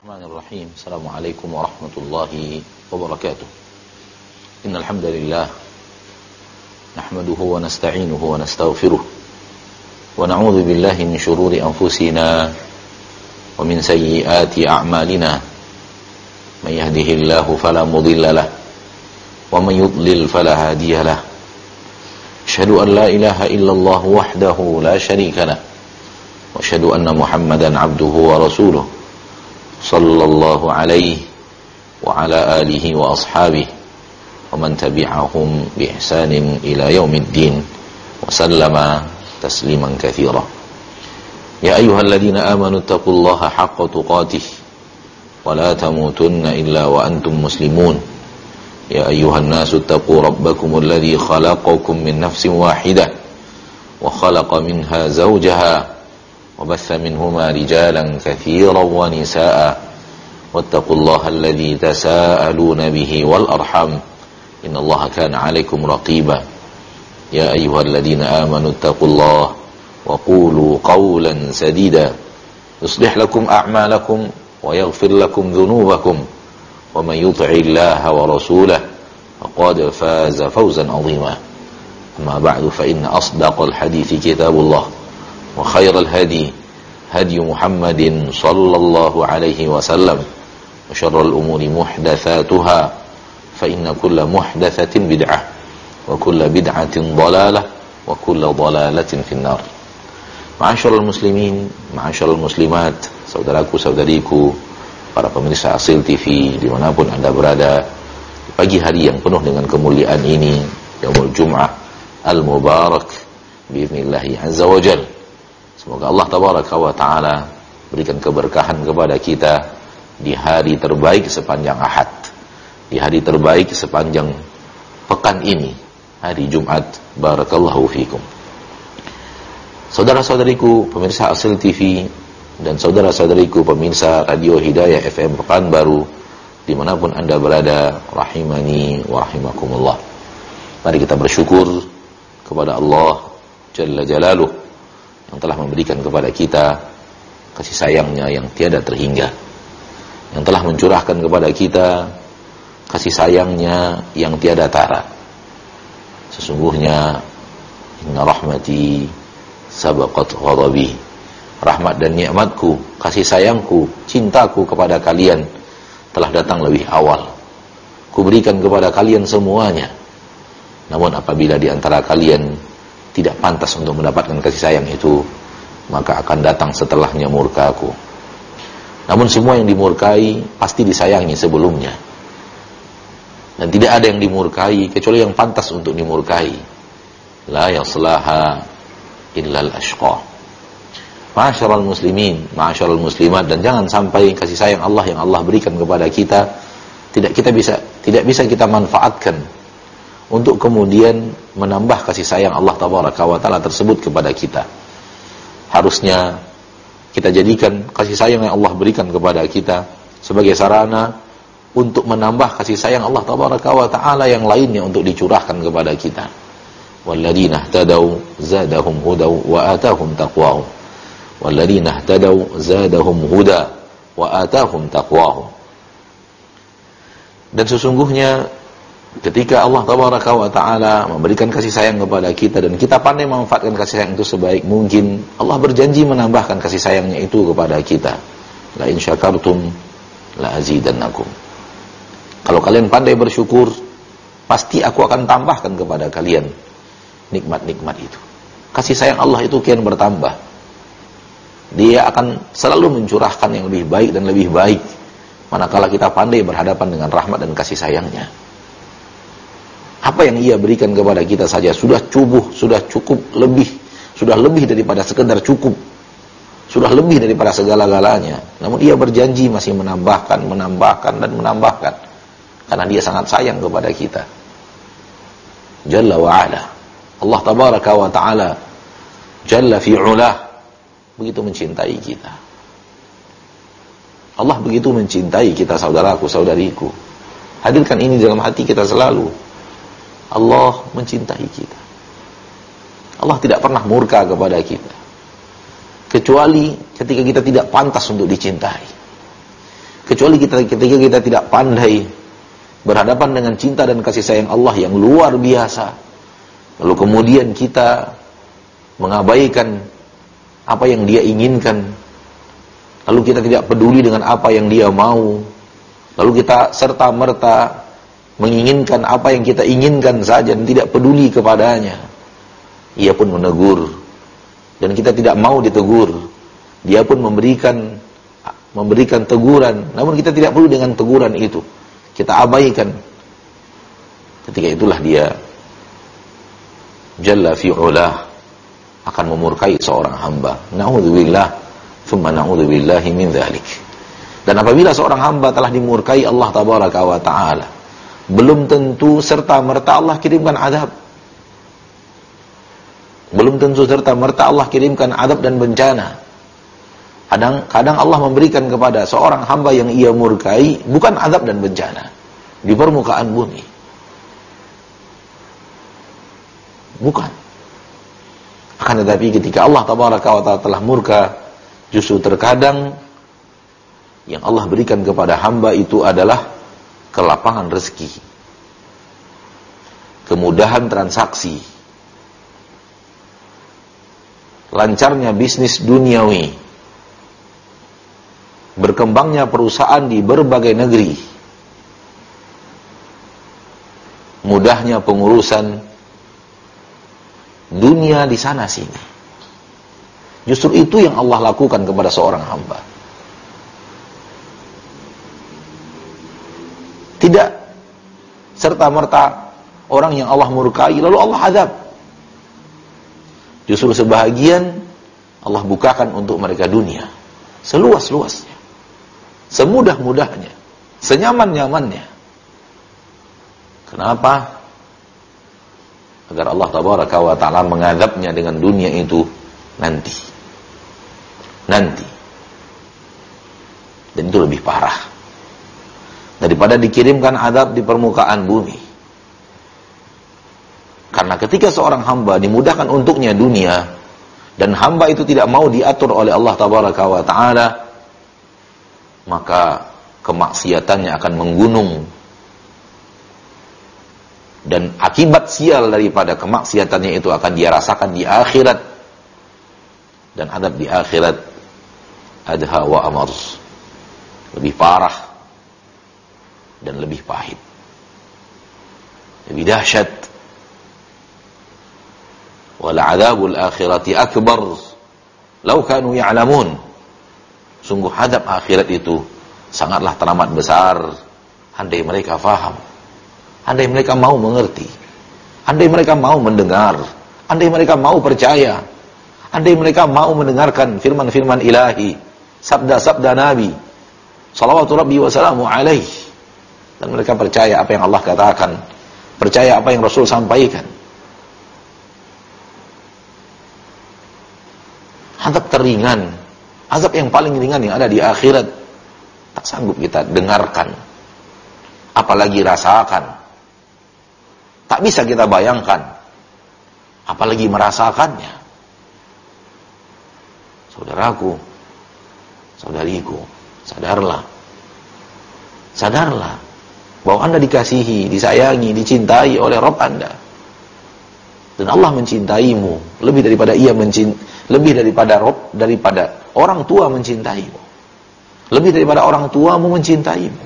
Bismillahirrahmanirrahim. Assalamualaikum warahmatullahi wabarakatuh. Innal hamdalillah nahmaduhu wa nasta'inuhu wa nastaghfiruh wa na'udzu billahi min shururi anfusina wa min sayyiati a'malina. May yahdihillahu fala mudilla lahu wa may yudlil fala hadiya lahu. Asyhadu an la ilaha illallah wahdahu la syarika lahu wa asyhadu anna Muhammadan 'abduhu wa rasuluh. Sallallahu alaihi wa ala alihi wa ashabihi wa man tabi'ahum bi ihsanin ila yaumiddin wa sallama tasliman katsira. Ya ayyuhalladzina amanu taqullaha haqqa tuqatih wa la tamutunna illa wa antum muslimun. Ya ayyuhan nasu taqu rabbakumul ladzi khalaqakum min nafsin wahidah wa khalaqa minha zawjaha وبث منهما رجالا كثيرا ونساء واتقوا الله الذي تساءلون به والأرحام إن الله كان عليكم رقيبا يا أيها الذين آمنوا اتقوا الله وقولوا قولا سديدا يصلح لكم أعمالكم ويغفر لكم ذنوبكم ومن يطع الله ورسوله فقد فاز فوزا عظيما أما بعد فإن أصدق الحديث كتاب الله وخير الهدي هدي محمد صلى الله عليه وسلم وشر الأمور محدثاتها فإن كل محدثة بدعة وكل بدعة ضلالة وكل ضلالة في النار. Ma'asyiral muslimin, ma'asyiral muslimat, saudaraku saudariku, para pemirsa Asil TV dimanapun Anda berada, di pagi hari yang penuh dengan kemuliaan ini, Yaumul Jum'ah Al-Mubarak bi'idhnillahi azza wa jalla. Semoga Allah tabaraka wa ta'ala berikan keberkahan kepada kita di hari terbaik sepanjang Ahad, di hari terbaik sepanjang pekan ini, hari Jumat. Barakallahu fikum. Saudara-saudariku pemirsa Asil TV dan saudara-saudariku pemirsa Radio Hidayah FM Pekanbaru dimanapun Anda berada, rahimani wa rahimakumullah. Mari kita bersyukur kepada Allah Jalla Jalaluh yang telah memberikan kepada kita kasih sayangnya yang tiada terhingga, yang telah mencurahkan kepada kita kasih sayangnya yang tiada tara. Sesungguhnya inna rahmati sabaqat ghadabi, rahmat dan nikmatku, kasih sayangku, cintaku kepada kalian telah datang lebih awal. Kuberikan kepada kalian semuanya. Namun apabila di antara kalian tidak pantas untuk mendapatkan kasih sayang itu, maka akan datang setelahnya murkaku. Namun semua yang dimurkai pasti disayangi sebelumnya. Dan tidak ada yang dimurkai kecuali yang pantas untuk dimurkai. La yaslaha illal ashqa. Ma'asyiral muslimin, ma'asyiral muslimat, dan jangan sampai kasih sayang Allah yang Allah berikan kepada kita tidak bisa kita manfaatkan untuk kemudian menambah kasih sayang Allah tabaraka wa ta'ala tersebut kepada kita. Harusnya kita jadikan kasih sayang yang Allah berikan kepada kita sebagai sarana untuk menambah kasih sayang Allah tabaraka wa ta'ala yang lainnya untuk dicurahkan kepada kita. Walladzina ihtadaw zadahum huda wa atahum taqwahum. Walladzina ihtadaw zadahum huda wa atahum taqwahum. Dan sesungguhnya ketika Allah tabaraka wa ta'ala memberikan kasih sayang kepada kita dan kita pandai memanfaatkan kasih sayang itu sebaik mungkin, Allah berjanji menambahkan kasih sayangnya itu kepada kita. La in syakartum la azidannakum. Kalau kalian pandai bersyukur, pasti aku akan tambahkan kepada kalian nikmat-nikmat itu. Kasih sayang Allah itu kian bertambah. Dia akan selalu mencurahkan yang lebih baik dan lebih baik manakala kita pandai berhadapan dengan rahmat dan kasih sayangnya. Apa yang ia berikan kepada kita saja sudah cukup lebih, sudah lebih daripada sekedar cukup, sudah lebih daripada segala-galanya. Namun ia berjanji masih menambahkan dan menambahkan, karena dia sangat sayang kepada kita. Jalla wa ala, Allah tabaraka wa ta'ala Jalla fi'ulah begitu mencintai kita. Allah begitu mencintai kita, saudaraku, saudariku. Hadirkan ini dalam hati kita selalu. Allah mencintai kita. Allah tidak pernah murka kepada kita. kecuali ketika kita tidak pantas untuk dicintai. Kecuali ketika kita tidak pandai berhadapan dengan cinta dan kasih sayang Allah yang luar biasa, lalu kemudian kita mengabaikan apa yang Dia inginkan, lalu kita tidak peduli dengan apa yang Dia mau, lalu kita serta-merta menginginkan apa yang kita inginkan saja dan tidak peduli kepadanya. Ia pun menegur dan kita tidak mau ditegur. Dia pun memberikan teguran, namun kita tidak perlu dengan teguran itu, kita abaikan. Ketika itulah Dia Jalla fi'ulah akan memurkai seorang hamba. Na'udzubillah, thumma na'udzubillahi min dzalik. Dan apabila seorang hamba telah dimurkai Allah tabaraka wa ta'ala, belum tentu serta-merta Allah kirimkan azab. Belum tentu serta-merta Allah kirimkan azab dan bencana. Kadang Allah memberikan kepada seorang hamba yang Ia murkai bukan azab dan bencana di permukaan bumi. Bukan. Akan tetapi ketika Allah tabaraka wa ta'ala telah murka, justru terkadang yang Allah berikan kepada hamba itu adalah kelapangan rezeki, kemudahan transaksi, lancarnya bisnis duniawi, berkembangnya perusahaan di berbagai negeri, mudahnya pengurusan dunia di sana sini. Justru itu yang Allah lakukan kepada seorang hamba. Tidak serta-merta orang yang Allah murkai lalu Allah azab. Justru sebahagian Allah bukakan untuk mereka dunia seluas-luasnya, semudah-mudahnya, senyaman-nyamannya. Kenapa? Agar Allah tabaraka wa ta'ala mengazabnya dengan dunia itu nanti. Dan itu lebih parah daripada dikirimkan azab di permukaan bumi. Karena ketika seorang hamba dimudahkan untuknya dunia, dan hamba itu tidak mau diatur oleh Allah tabaraka wa ta'ala, maka kemaksiatannya akan menggunung. Dan akibat sial daripada kemaksiatannya itu akan dia rasakan di akhirat. Dan azab di akhirat adha wa amar, lebih parah dan lebih pahit, lebih dahsyat. Wal adzabul akhirati akbar law kanu ya'lamun. Sungguh azab akhirat itu sangatlah teramat besar andai mereka faham, andai mereka mau mengerti, andai mereka mau mendengar, andai mereka mau percaya, andai mereka mau mendengarkan firman-firman ilahi, sabda-sabda Nabi salawatu rabbi wa salamu alaih, dan mereka percaya apa yang Allah katakan, percaya apa yang Rasul sampaikan. Azab teringan, azab yang paling ringan yang ada di akhirat, tak sanggup kita dengarkan, apalagi rasakan. Tak bisa kita bayangkan, apalagi merasakannya. Saudaraku, saudariku, sadarlah bahwa Anda dikasihi, disayangi, dicintai oleh Rabb Anda. Dan Allah mencintaimu lebih daripada daripada orang tua mencintaimu. Lebih daripada orang tuamu mencintaimu.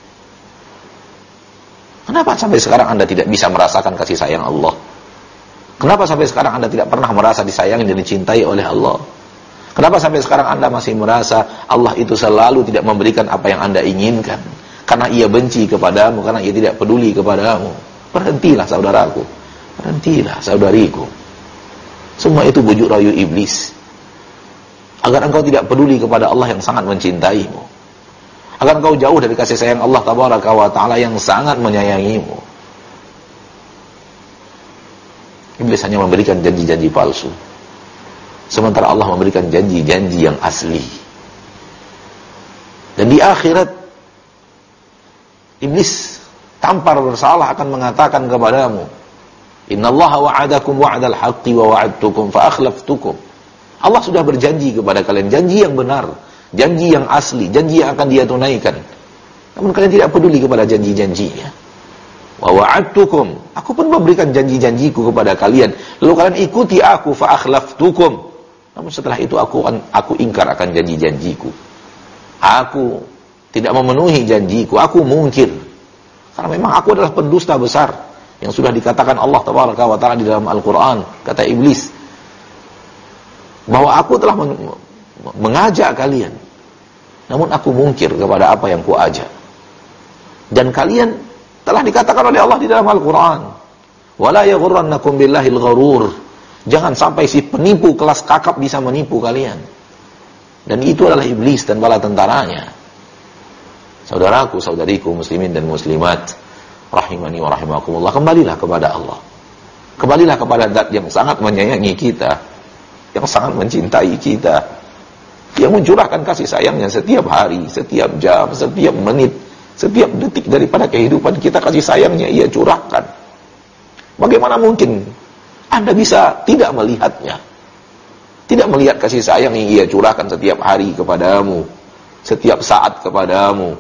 Kenapa sampai sekarang Anda tidak bisa merasakan kasih sayang Allah? Kenapa sampai sekarang Anda tidak pernah merasa disayangi dan dicintai oleh Allah? Kenapa sampai sekarang Anda masih merasa Allah itu selalu tidak memberikan apa yang Anda inginkan? Karena Ia benci kepadamu, karena Ia tidak peduli kepadamu. Berhentilah saudaraku, berhentilah saudariku. Semua itu bujuk rayu iblis, agar engkau tidak peduli kepada Allah yang sangat mencintaimu, agar engkau jauh dari kasih sayang Allah tabaraka wa ta'ala yang sangat menyayangimu. Iblis hanya memberikan janji-janji palsu, sementara Allah memberikan janji-janji yang asli. Dan di akhirat iblis tanpa bersalah akan mengatakan kepadamu, innallaha wa'adakum wa'dal haqqi wa wa'adtukum fa akhlaftukum. Allah sudah berjanji kepada kalian janji yang benar, janji yang asli, janji yang akan Dia tunaikan. Namun kalian tidak peduli kepada janji-janjinya. Wa wa'adtukum, aku pun memberikan janji-janjiku kepada kalian. Lalu kalian ikuti aku, fa akhlaftukum. Namun setelah itu aku ingkar akan janji-janjiku. Aku tidak memenuhi janjiku, aku mungkir. Karena memang aku adalah pendusta besar yang sudah dikatakan Allah Tabaraka wa Ta'ala di dalam Al-Qur'an, kata iblis, bahwa aku telah mengajak kalian, namun aku mungkir kepada apa yang kuajak. Dan kalian telah dikatakan oleh Allah di dalam Al-Quran, wala yaghurrannakum billahil gharur, jangan sampai si penipu kelas kakap bisa menipu kalian. Dan itu adalah iblis dan bala tentaranya. Saudaraku, saudariku, muslimin dan muslimat, rahimani wa rahimakumullah, kembalilah kepada Allah. Kembalilah kepada Zat yang sangat menyayangi kita, yang sangat mencintai kita, yang mencurahkan kasih sayangnya setiap hari, setiap jam, setiap menit, setiap detik daripada kehidupan kita. Kasih sayangnya Ia curahkan. Bagaimana mungkin Anda bisa tidak melihatnya, tidak melihat kasih sayang yang Ia curahkan setiap hari kepadamu, setiap saat kepadamu?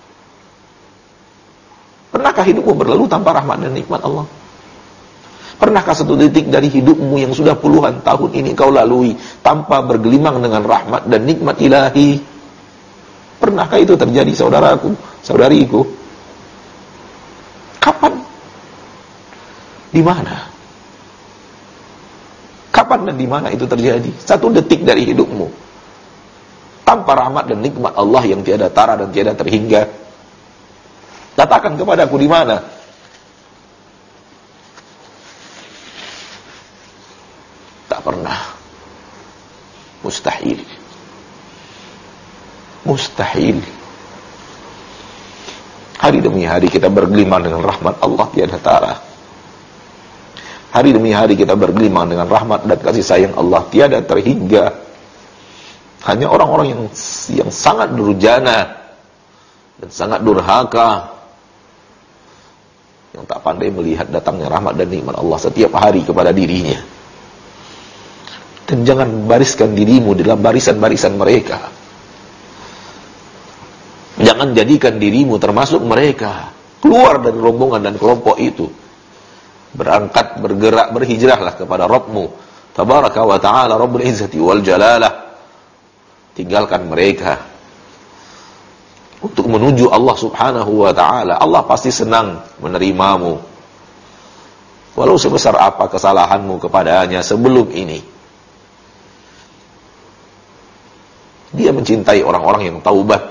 Pernahkah hidupmu berlalu tanpa rahmat dan nikmat Allah? Pernahkah satu detik dari hidupmu yang sudah puluhan tahun ini kau lalui tanpa bergelimang dengan rahmat dan nikmat ilahi? Pernahkah itu terjadi, saudaraku, saudariku? Kapan? Di mana? Kapan dan di mana itu terjadi? Satu detik dari hidupmu tanpa rahmat dan nikmat Allah yang tiada tara dan tiada terhingga. Katakan kepadaku, di mana? Tak pernah. Mustahil. Mustahil. Hari demi hari kita bergelimang dengan rahmat Allah tiada tara. Hari demi hari kita bergelimang dengan rahmat dan kasih sayang Allah tiada terhingga. Hanya orang-orang yang sangat durjana dan sangat durhaka, yang tak pandai melihat datangnya rahmat dan nikmat Allah setiap hari kepada dirinya. Dan jangan bariskan dirimu dalam barisan-barisan mereka. Jangan jadikan dirimu termasuk mereka. Keluar dari rombongan dan kelompok itu. Berangkat, bergerak, berhijrahlah kepada Rabbmu Tabaraka wa Ta'ala, Rabbul Izzati wal Jalalah. Tinggalkan mereka untuk menuju Allah Subhanahu wa Ta'ala. Allah pasti senang menerimamu, walau sebesar apa kesalahanmu kepadanya sebelum ini. Dia mencintai orang-orang yang taubat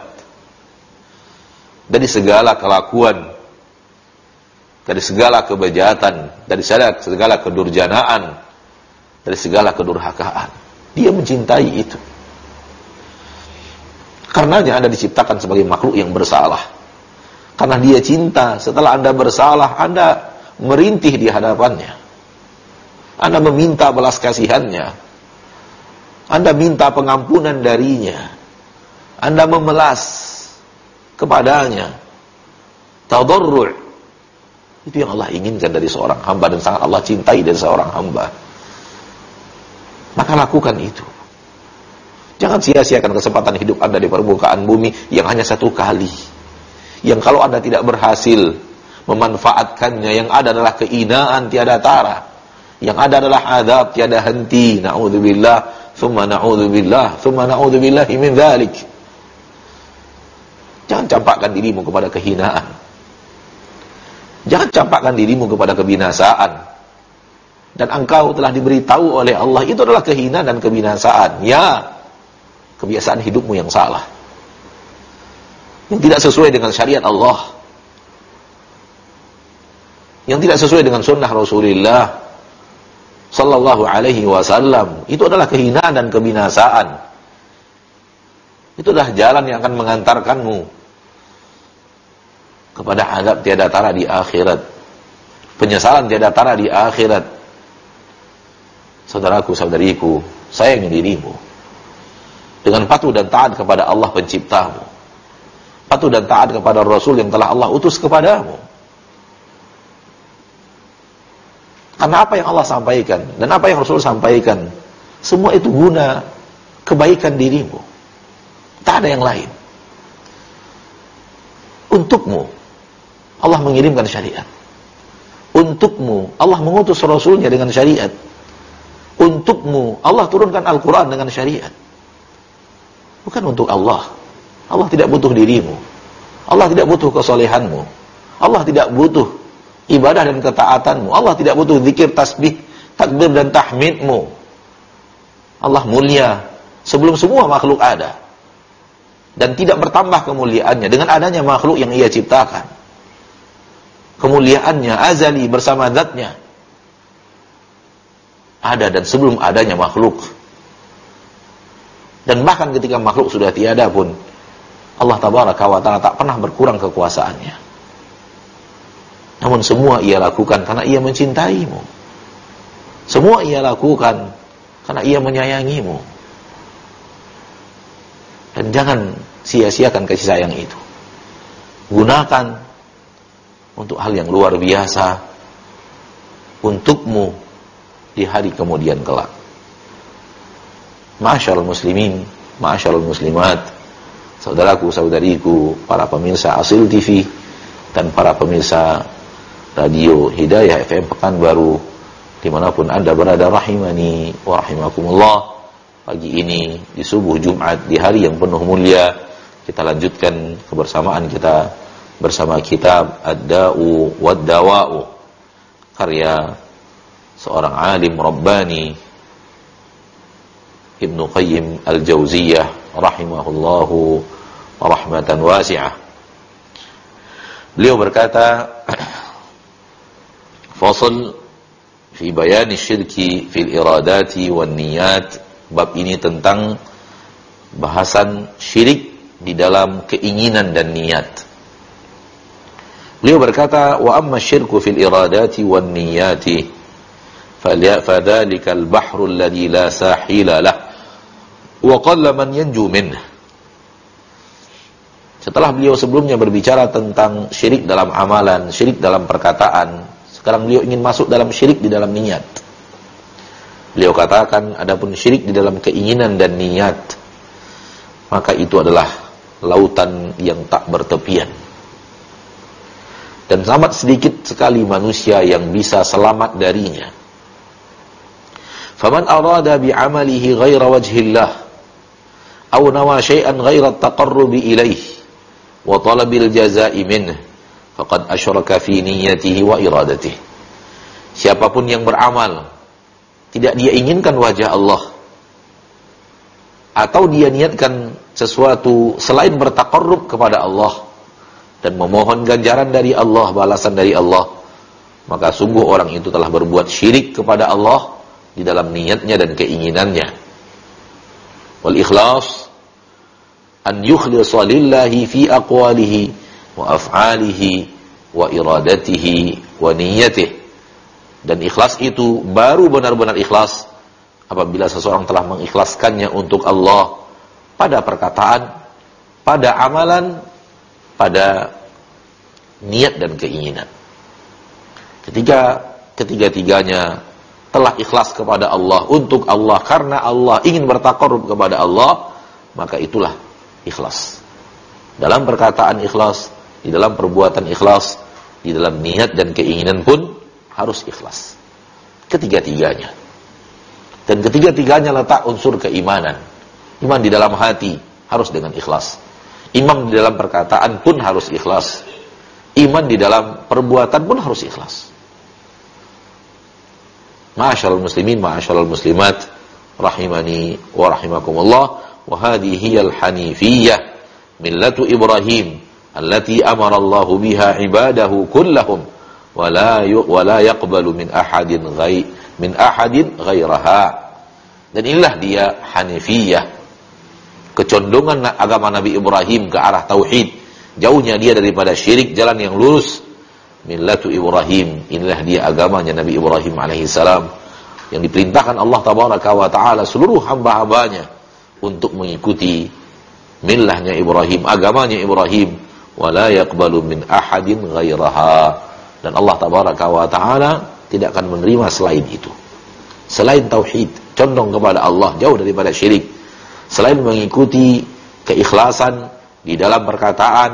dari segala kelakuan, dari segala kebejatan, dari segala kedurjanaan, dari segala kedurhakaan. Dia mencintai itu. Karenanya Anda diciptakan sebagai makhluk yang bersalah. Karena Dia cinta, setelah Anda bersalah, Anda merintih di hadapannya. Anda meminta belas kasihannya. Anda minta pengampunan darinya. Anda memelas kepadanya. Tadarru'. Itu yang Allah inginkan dari seorang hamba dan sangat Allah cintai dari seorang hamba. Maka lakukan itu. Jangan sia-siakan kesempatan hidup Anda di permukaan bumi yang hanya satu kali. Yang kalau Anda tidak berhasil memanfaatkannya, yang ada adalah kehinaan tiada tara. Yang ada adalah azab tiada henti. Na'udzubillah, thumma na'udzubillah, thumma na'udzubillahi min dzalik. Jangan campakkan dirimu kepada kehinaan. Jangan campakkan dirimu kepada kebinasaan. Dan engkau telah diberitahu oleh Allah itu adalah kehinaan dan kebinasaan. Ya, kebiasaan hidupmu yang salah, yang tidak sesuai dengan syariat Allah, yang tidak sesuai dengan sunnah Rasulullah Sallallahu Alaihi Wasallam. Itu adalah kehinaan dan kebinasaan. Itu adalah jalan yang akan mengantarkanmu kepada azab tiada tara di akhirat, penyesalan tiada tara di akhirat. Saudaraku, saudariku, sayangi dirimu dengan patuh dan taat kepada Allah penciptamu, patuh dan taat kepada Rasul yang telah Allah utus kepadamu. Karena apa yang Allah sampaikan dan apa yang Rasul sampaikan, semua itu guna kebaikan dirimu, tak ada yang lain. Untukmu Allah mengirimkan syariat. Untukmu Allah mengutus Rasulnya dengan syariat. Untukmu Allah turunkan Al-Quran dengan syariat. Bukan untuk Allah. Allah tidak butuh dirimu. Allah tidak butuh kesolehanmu. Allah tidak butuh ibadah dan ketaatanmu. Allah tidak butuh zikir, tasbih, takbir dan tahmidmu. Allah mulia sebelum semua makhluk ada. Dan tidak bertambah kemuliaannya dengan adanya makhluk yang ia ciptakan. Kemuliaannya azali bersama zatnya. Ada dan sebelum adanya makhluk. Dan bahkan ketika makhluk sudah tiada pun, Allah Tabaraka wa Ta'ala tak pernah berkurang kekuasaannya. Namun semua ia lakukan karena ia mencintaimu. Semua ia lakukan karena ia menyayangimu. Dan jangan sia-siakan kasih sayang itu. Gunakan untuk hal yang luar biasa untukmu di hari kemudian kelak. Ma'asyiral muslimin, ma'asyiral muslimat, saudaraku, saudariku, para pemirsa Asil TV dan para pemirsa Radio Hidayah FM Pekanbaru dimanapun Anda berada, rahimani wa rahimakumullah. Pagi ini di subuh Jumat, di hari yang penuh mulia, kita lanjutkan kebersamaan kita bersama kitab Ad-Da'u Wad-Dawa'u, karya seorang alim Rabbani, Ibnu Qayyim Al-Jauziyah rahimahullahu rahmatan wasi'ah. Beliau berkata, fasal fi bayani syirki fil iradati wan niyat. Bab ini tentang bahasan syirik di dalam keinginan dan niat. Beliau berkata, wa amma syirku fil iradati wan niyati fadhalika al-bahru alladhi la sahila lah wa qalla man yanju minhu. Setelah beliau sebelumnya berbicara tentang syirik dalam amalan, syirik dalam perkataan, sekarang beliau ingin masuk dalam syirik di dalam niat. Beliau katakan, adapun syirik di dalam keinginan dan niat, maka itu adalah lautan yang tak bertepian. Dan sangat sedikit sekali manusia yang bisa selamat darinya. Faman arada bi'amalihi ghaira wajhillah aw nawa syai'an ghaira at-taqarrubi ilaih wa talabil jazaa'i minhu faqad asyraka fi niyyatihi wa iradatihi. Siapapun yang beramal tidak dia inginkan wajah Allah, atau dia niatkan sesuatu selain bertaqarrub kepada Allah dan memohon ganjaran dari Allah, balasan dari Allah, maka sungguh orang itu telah berbuat syirik kepada Allah di dalam niatnya dan keinginannya. Wal ikhlas an yukhlisa lillahi fi aqwalihi wa af'alihi wa iradatihi wa niyyatihi. Dan ikhlas itu baru benar-benar ikhlas apabila seseorang telah mengikhlaskannya untuk Allah pada perkataan, pada amalan, pada niat dan keinginan. Ketika ketiga-tiganya telah ikhlas kepada Allah, untuk Allah, karena Allah, ingin bertaqarrub kepada Allah, maka itulah ikhlas. Dalam perkataan ikhlas, di dalam perbuatan ikhlas, di dalam niat dan keinginan pun harus ikhlas. Ketiga-tiganya. Dan ketiga-tiganya letak unsur keimanan. Iman di dalam hati harus dengan ikhlas. Iman di dalam perkataan pun harus ikhlas. Iman di dalam perbuatan pun harus ikhlas. Ma'asyiral muslimin, ma'asyiral muslimat, rahimani wa rahimakumullah. Wa hadhihi al-hanifiyyah millatu Ibrahim allati amara Allah biha ibadahu kullahum wa la yaqbalu min ahadin ghairaha. Dan inilah dia Hanifiyah, kecondongan agama Nabi Ibrahim ke arah tauhid, jauhnya dia daripada syirik, jalan yang lurus. Millatu Ibrahim, inilah dia agamanya Nabi Ibrahim alaihissalam, yang diperintahkan Allah Tabaraka wa Ta'ala seluruh hamba-hambanya untuk mengikuti millahnya Ibrahim, agamanya Ibrahim. Wa la yaqbalu min ahadin ghairaha. Dan Allah Tabaraka wa Ta'ala tidak akan menerima selain itu, selain tauhid, condong kepada Allah, jauh daripada syirik, selain mengikuti keikhlasan di dalam perkataan,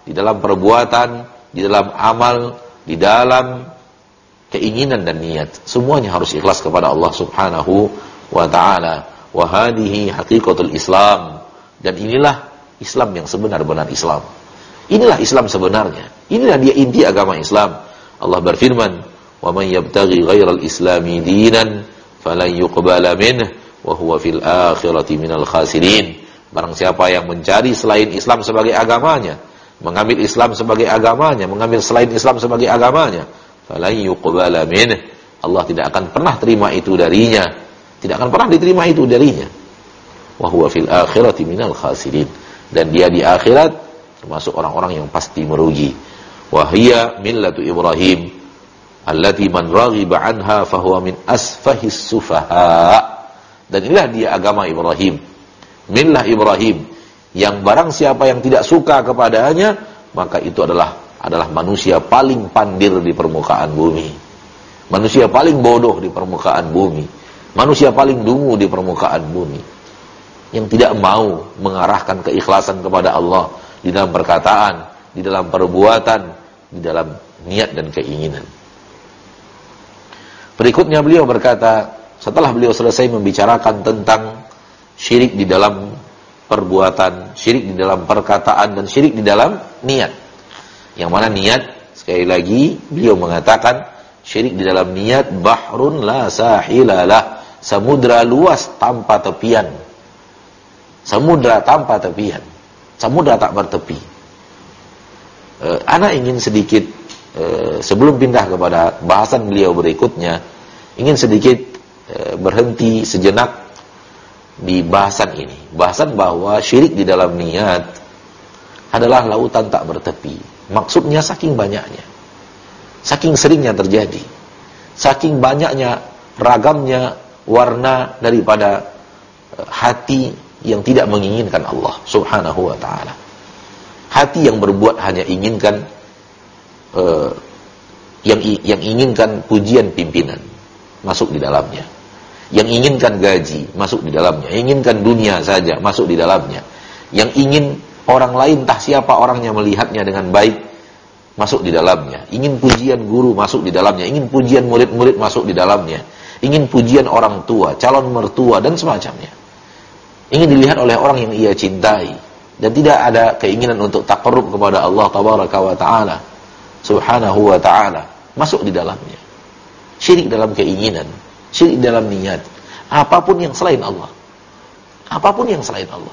di dalam perbuatan, di dalam amal, di dalam keinginan dan niat. Semuanya harus ikhlas kepada Allah Subhanahu wa ta'ala. Wa hadhihi haqiqatul Islam. Dan inilah Islam yang sebenar-benar Islam. Inilah Islam sebenarnya. Inilah dia inti agama Islam. Allah berfirman, "Wa man yabtaghi ghairal islami dinan falan yuqbala minhu wa huwa fil akhirati minal khasirin." Barang siapa yang mencari selain Islam sebagai agamanya, mengambil Islam sebagai agamanya, mengambil selain Islam sebagai agamanya, falan yuqbala minhu, Allah tidak akan pernah terima itu darinya. Tidak akan pernah diterima itu darinya. Wa huwa fil akhirati minal khasirin. Dan dia di akhirat termasuk orang-orang yang pasti merugi. Wa hiya millatu Ibrahim allati man raghiba anha fahuwa min asfahis sufaha. Dan inilah dia agama Ibrahim. Millah Ibrahim, yang barang siapa yang tidak suka kepadanya, maka itu adalah manusia paling pandir di permukaan bumi. Manusia paling bodoh di permukaan bumi. Manusia paling dungu di permukaan bumi. Yang tidak mau mengarahkan keikhlasan kepada Allah di dalam perkataan, di dalam perbuatan, di dalam niat dan keinginan. Berikutnya beliau berkata, setelah beliau selesai membicarakan tentang syirik di dalam perbuatan, syirik di dalam perkataan, dan syirik di dalam niat. Yang mana niat, sekali lagi beliau mengatakan, syirik di dalam niat bahrun la sahilalah, samudra luas tanpa tepian. Samudra tanpa tepian. Samudra tak bertepi. Ana ingin sedikit sebelum pindah kepada bahasan beliau berikutnya, ingin sedikit berhenti sejenak di bahasan ini. Bahasan bahwa syirik di dalam niat adalah lautan tak bertepi. Maksudnya saking banyaknya, saking seringnya terjadi, saking banyaknya ragamnya warna daripada hati yang tidak menginginkan Allah Subhanahu wa ta'ala. Hati yang berbuat hanya inginkan yang inginkan pujian pimpinan, masuk di dalamnya. Yang inginkan gaji, masuk di dalamnya. Yang inginkan dunia saja, masuk di dalamnya. Yang ingin orang lain, entah siapa orangnya, melihatnya dengan baik, masuk di dalamnya. Ingin pujian guru, masuk di dalamnya. Ingin pujian murid-murid, masuk di dalamnya. Ingin pujian orang tua, calon mertua, dan semacamnya. Ingin dilihat oleh orang yang ia cintai. Dan tidak ada keinginan untuk taqarrub kepada Allah Tabaraka wa ta'ala Subhanahu wa ta'ala, masuk di dalamnya. Syirik dalam keinginan, syirik dalam niat, apapun yang selain Allah, apapun yang selain Allah.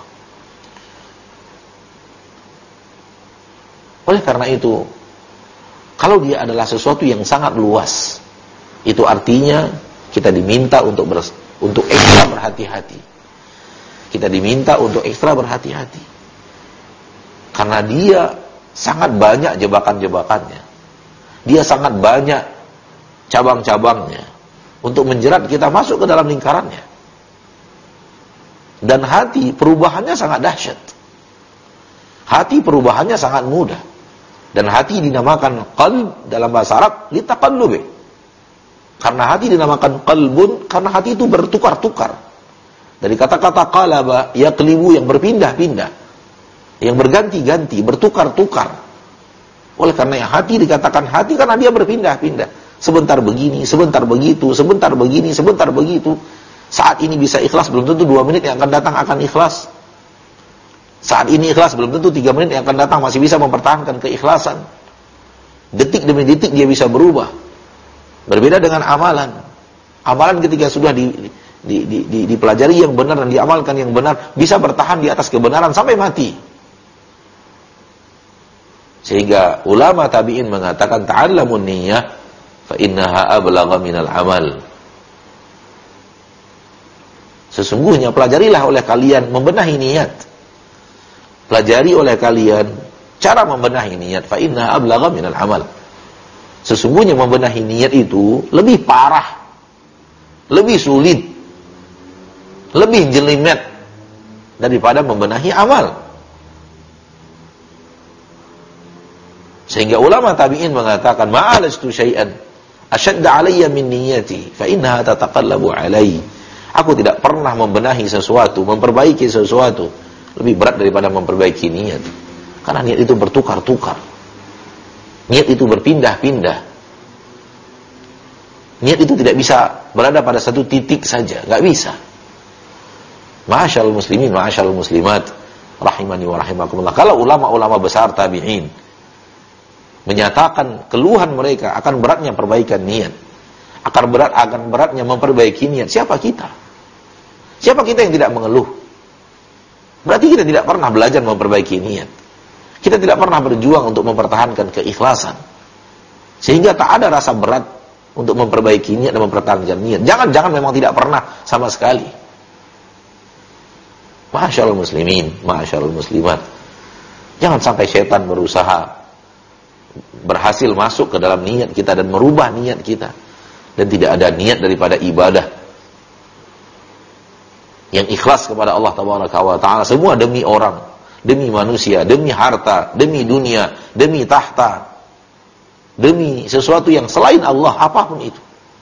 Oleh karena itu, kalau dia adalah sesuatu yang sangat luas, itu artinya kita diminta untuk ekstra berhati-hati. Kita diminta untuk ekstra berhati-hati, karena dia sangat banyak jebakan-jebakannya, dia sangat banyak cabang-cabangnya untuk menjerat kita masuk ke dalam lingkarannya. Dan hati perubahannya sangat dahsyat. Hati perubahannya sangat mudah. Dan hati dinamakan qalb dalam bahasa Arab litaqallubi. Karena hati dinamakan qalbun karena hati itu bertukar-tukar. Dari kata-kata qalaba, yaqlibu, yang berpindah-pindah, yang berganti-ganti, bertukar-tukar. Oleh karena hati dikatakan hati karena dia berpindah-pindah. Sebentar begini, sebentar begitu, sebentar begini, sebentar begitu. Saat ini bisa ikhlas, belum tentu 2 menit yang akan datang akan ikhlas. Saat ini ikhlas, belum tentu 3 menit yang akan datang masih bisa mempertahankan keikhlasan. Detik demi detik dia bisa berubah. Berbeda dengan amalan. Amalan ketika sudah dipelajari yang benar dan diamalkan yang benar, bisa bertahan di atas kebenaran sampai mati. Sehingga ulama tabi'in mengatakan ta'allamun niyyah fa innaha ablagha minal amal. Sesungguhnya pelajarilah oleh kalian membenahi niat. Pelajari oleh kalian cara membenahi niat, fa innaha ablagha minal amal. Sesungguhnya membenahi niat itu lebih parah, lebih sulit, lebih jelimet daripada membenahi amal. Sehingga ulama tabi'in mengatakan ma'alastu syai'an asyadda alayya min niyyati fa innaha tataqallabu alayhi. Aku tidak pernah membenahi sesuatu, memperbaiki sesuatu lebih berat daripada memperbaiki niat. Karena niat itu bertukar-tukar. Niat itu berpindah-pindah. Niat itu tidak bisa berada pada satu titik saja, nggak bisa. Ma'asyarul muslimin, ma'asyarul muslimat, rahimani wa rahimakumullah. Kalau ulama-ulama besar tabi'in menyatakan keluhan mereka akan beratnya perbaikan niat, akan beratnya memperbaiki niat, siapa kita? Siapa kita yang tidak mengeluh? Berarti kita tidak pernah belajar memperbaiki niat. Kita tidak pernah berjuang untuk mempertahankan keikhlasan. Sehingga tak ada rasa berat untuk memperbaiki niat dan mempertahankan niat. Jangan memang tidak pernah sama sekali. Ma'asyarul muslimin, ma'asyarul muslimat. Jangan sampai setan berusaha berhasil masuk ke dalam niat kita dan merubah niat kita. Dan tidak ada niat daripada ibadah yang ikhlas kepada Allah Tabaraka wa Ta'ala. Semua demi orang, demi manusia, demi harta, demi dunia, demi tahta, demi sesuatu yang selain Allah, apapun itu.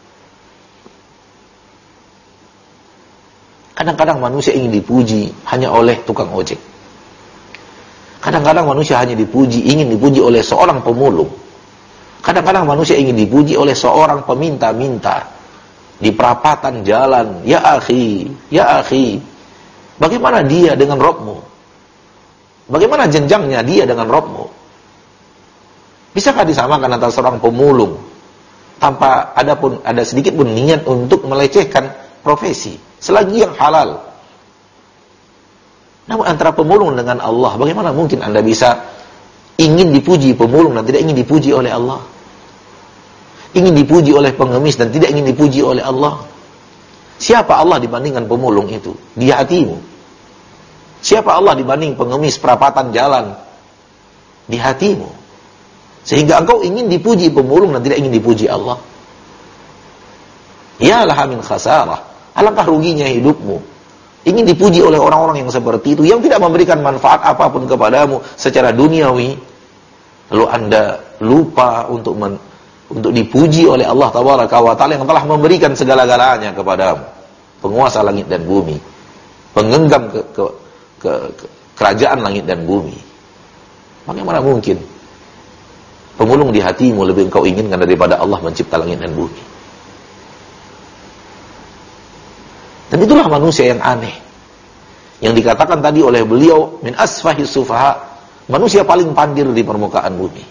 Kadang-kadang manusia ingin dipuji hanya oleh tukang ojek. Kadang-kadang manusia hanya ingin dipuji oleh seorang pemulung. Kadang-kadang manusia ingin dipuji oleh seorang peminta-minta di perapatan jalan. Ya akhi, ya akhi, bagaimana dia dengan Rabbmu? Bagaimana jenjangnya dia dengan Rabbmu? Bisakah disamakan antara seorang pemulung tanpa ada sedikit pun niat untuk melecehkan profesi, selagi yang halal? Namun antara pemulung dengan Allah, bagaimana mungkin Anda bisa ingin dipuji pemulung dan tidak ingin dipuji oleh Allah? Ingin dipuji oleh pengemis dan tidak ingin dipuji oleh Allah? Siapa Allah dibandingkan pemulung itu? Di hatimu. Siapa Allah dibanding pengemis perapatan jalan? Di hatimu. Sehingga engkau ingin dipuji pemulung dan tidak ingin dipuji Allah. Ya laha min khasarah. Alangkah ruginya hidupmu. Ingin dipuji oleh orang-orang yang seperti itu, yang tidak memberikan manfaat apapun kepadamu secara duniawi. Lalu Anda lupa untuk dipuji oleh Allah Tabaraka wa Ta'ala yang telah memberikan segala-galanya kepadamu. Penguasa langit dan bumi. Penggenggam kerajaan langit dan bumi. Bagaimana mungkin pemulung di hatimu lebih engkau inginkan daripada Allah mencipta langit dan bumi? Dan itulah manusia yang aneh. Yang dikatakan tadi oleh beliau, min asfahis sufaha, manusia paling pandir di permukaan bumi.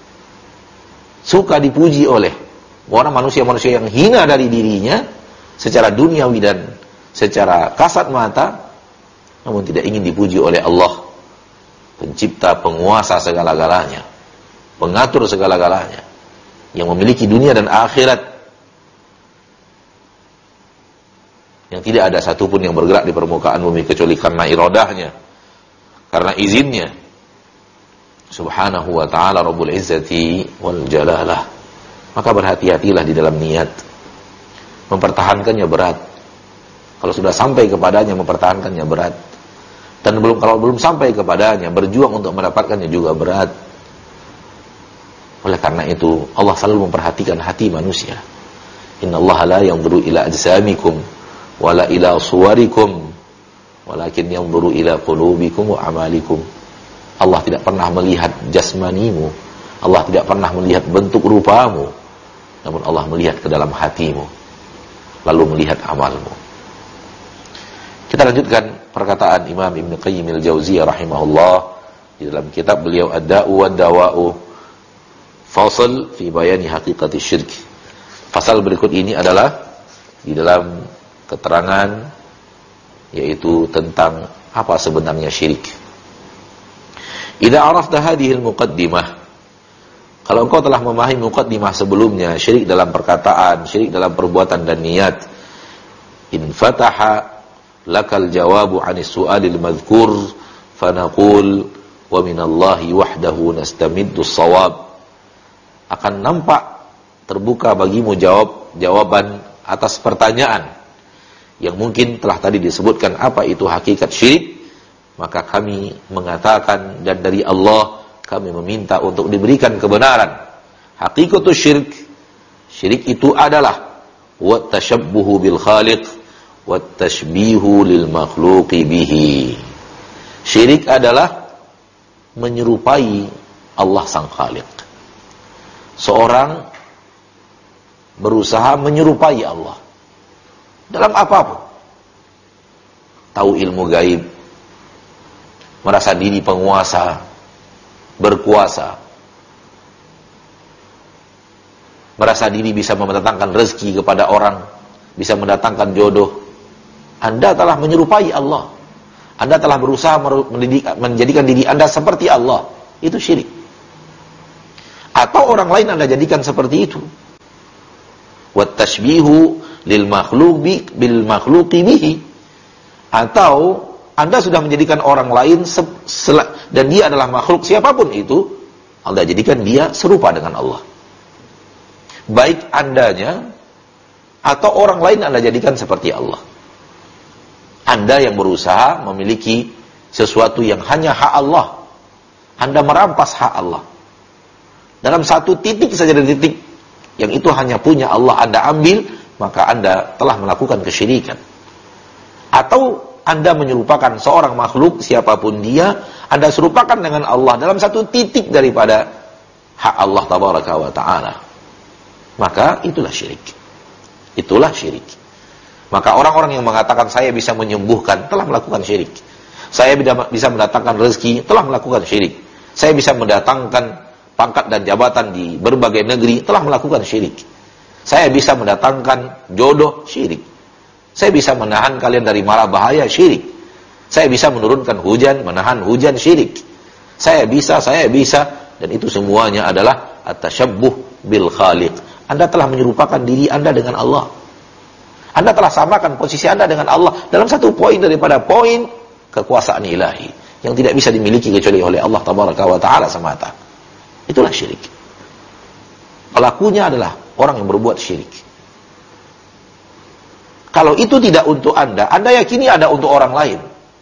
Suka dipuji oleh orang manusia-manusia yang hina dari dirinya, secara duniawi dan secara kasat mata, namun tidak ingin dipuji oleh Allah, pencipta, penguasa segala-galanya, pengatur segala-galanya, yang memiliki dunia dan akhirat, yang tidak ada satupun yang bergerak di permukaan bumi kecuali karena iradahnya, karena izinnya. Subhanahu wa ta'ala Rabbul Izzati wal Jalalah. Maka berhati-hatilah di dalam niat. Mempertahankannya berat. Kalau sudah sampai kepadanya, mempertahankannya berat. Dan kalau belum sampai kepadanya, berjuang untuk mendapatkannya juga berat. Oleh karena itu, Allah selalu memperhatikan hati manusia. Innallaha la yanzuru ila ajsamikum wala ila suwarikum walakin yanzuru ila qulubikum wa amalikum. Allah tidak pernah melihat jasmanimu, Allah tidak pernah melihat bentuk rupamu, namun Allah melihat ke dalam hatimu, lalu melihat amalmu. Kita lanjutkan perkataan Imam Ibn Qayyim al-Jauziyah rahimahullah di dalam kitab beliau Ad-Da'u wad-Dawa'u, fasal fi bayani haqiqati syirk. Pasal berikut ini adalah di dalam keterangan, yaitu tentang apa sebenarnya syirik. Idza arafta hadhihi al-muqaddimah, kalau engkau telah memahami muqaddimah sebelumnya, syirik dalam perkataan, syirik dalam perbuatan dan niat, in fataha lakal jawabu 'anis su'alil madhkur fanaqul wa minallahi wahdahu nastamiddu shawab. Akan nampak terbuka bagimu jawaban atas pertanyaan yang mungkin telah tadi disebutkan apa itu hakikat syirik. Maka kami mengatakan, dan dari Allah kami meminta untuk diberikan kebenaran. Hakikatus syirik, syirik itu adalah wat tashabbuhu bil khaliq wat tashbihu lil makhluqi bihi. Syirik adalah menyerupai Allah Sang Khaliq. Seorang berusaha menyerupai Allah dalam apapun. Tahu ilmu gaib, merasa diri penguasa, berkuasa, merasa diri bisa mendatangkan rezeki kepada orang, bisa mendatangkan jodoh. Anda telah menyerupai Allah. Anda telah berusaha menjadikan diri Anda seperti Allah. Itu syirik. Atau orang lain Anda jadikan seperti itu. Wat tashbihu lil makhluqi bil makhluqi bihi. Atau Anda sudah menjadikan orang lain dan dia adalah makhluk siapapun itu, Anda jadikan dia serupa dengan Allah. Baik Andanya atau orang lain Anda jadikan seperti Allah. Anda yang berusaha memiliki sesuatu yang hanya hak Allah. Anda merampas hak Allah. Dalam satu titik saja dari titik yang itu hanya punya Allah Anda ambil, maka Anda telah melakukan kesyirikan. Atau Anda menyerupakan seorang makhluk siapapun dia, Anda serupakan dengan Allah dalam satu titik daripada hak Allah tabaraka wa ta'ala. Maka itulah syirik. Itulah syirik. Maka orang-orang yang mengatakan saya bisa menyembuhkan telah melakukan syirik. Saya bisa mendatangkan rezeki telah melakukan syirik. Saya bisa mendatangkan pangkat dan jabatan di berbagai negeri telah melakukan syirik. Saya bisa mendatangkan jodoh, syirik. Saya bisa menahan kalian dari mara bahaya, syirik. Saya bisa menurunkan hujan, menahan hujan, syirik. Saya bisa, dan itu semuanya adalah at-tashabbuh bil khaliq. Anda telah menyerupakan diri Anda dengan Allah. Anda telah samakan posisi Anda dengan Allah dalam satu poin daripada poin kekuasaan ilahi yang tidak bisa dimiliki kecuali oleh Allah tabaraka wa ta'ala semata. Itulah syirik. Pelakunya adalah orang yang berbuat syirik. Kalau itu tidak untuk Anda yakini ada untuk orang lain.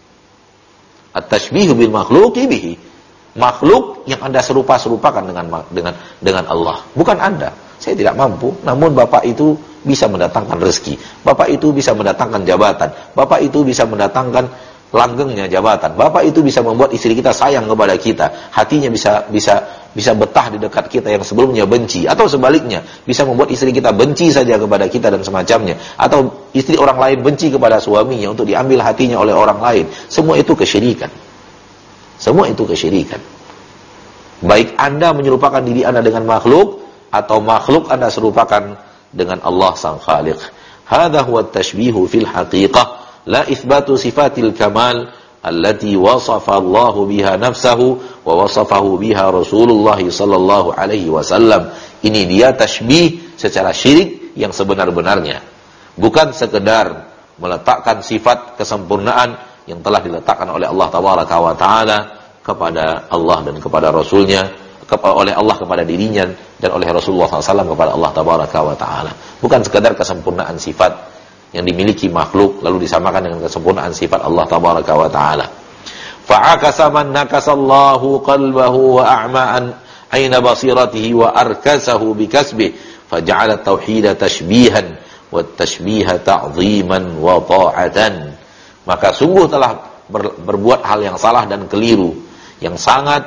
At-tashbihu bil makhluqi bihi. Makhluk yang Anda serupakan dengan Allah, bukan Anda. Saya tidak mampu, namun Bapak itu bisa mendatangkan rezeki. Bapak itu bisa mendatangkan jabatan. Bapak itu bisa mendatangkan langgengnya jabatan. Bapak itu bisa membuat istri kita sayang kepada kita. Hatinya bisa betah di dekat kita yang sebelumnya benci. Atau sebaliknya, bisa membuat istri kita benci saja kepada kita dan semacamnya. Atau istri orang lain benci kepada suaminya untuk diambil hatinya oleh orang lain. Semua itu kesyirikan. Semua itu kesyirikan. Baik Anda menyerupakan diri Anda dengan makhluk, atau makhluk Anda serupakan dengan Allah Sang Khaliq. Hadha huwa at-tashbihu fil haqiqah, la itsbatu sifatil kamal allati wasafa Allah biha nafsahu wa wasafahu biha Rasulullah sallallahu alaihi wasallam. Ini dia tashbih secara syirik yang sebenar-benarnya. Bukan sekedar meletakkan sifat kesempurnaan yang telah diletakkan oleh Allah tabaraka wa taala kepada Allah dan kepada Rasulnya, oleh Allah kepada dirinya dan oleh Rasulullah SAW kepada Allah tabaraka wa ta'ala. Bukan sekadar kesempurnaan sifat yang dimiliki makhluk lalu disamakan dengan kesempurnaan sifat Allah tabaraka wa ta'ala. Fa'akasa man nakasallahu qalbahu wa a'ma'an aina basiratihi wa arkasahu bikasbih faja'ala tauhida tashbihan wa tashbiha ta'ziman wa ta'atan. Maka sungguh telah berbuat hal yang salah dan keliru, yang sangat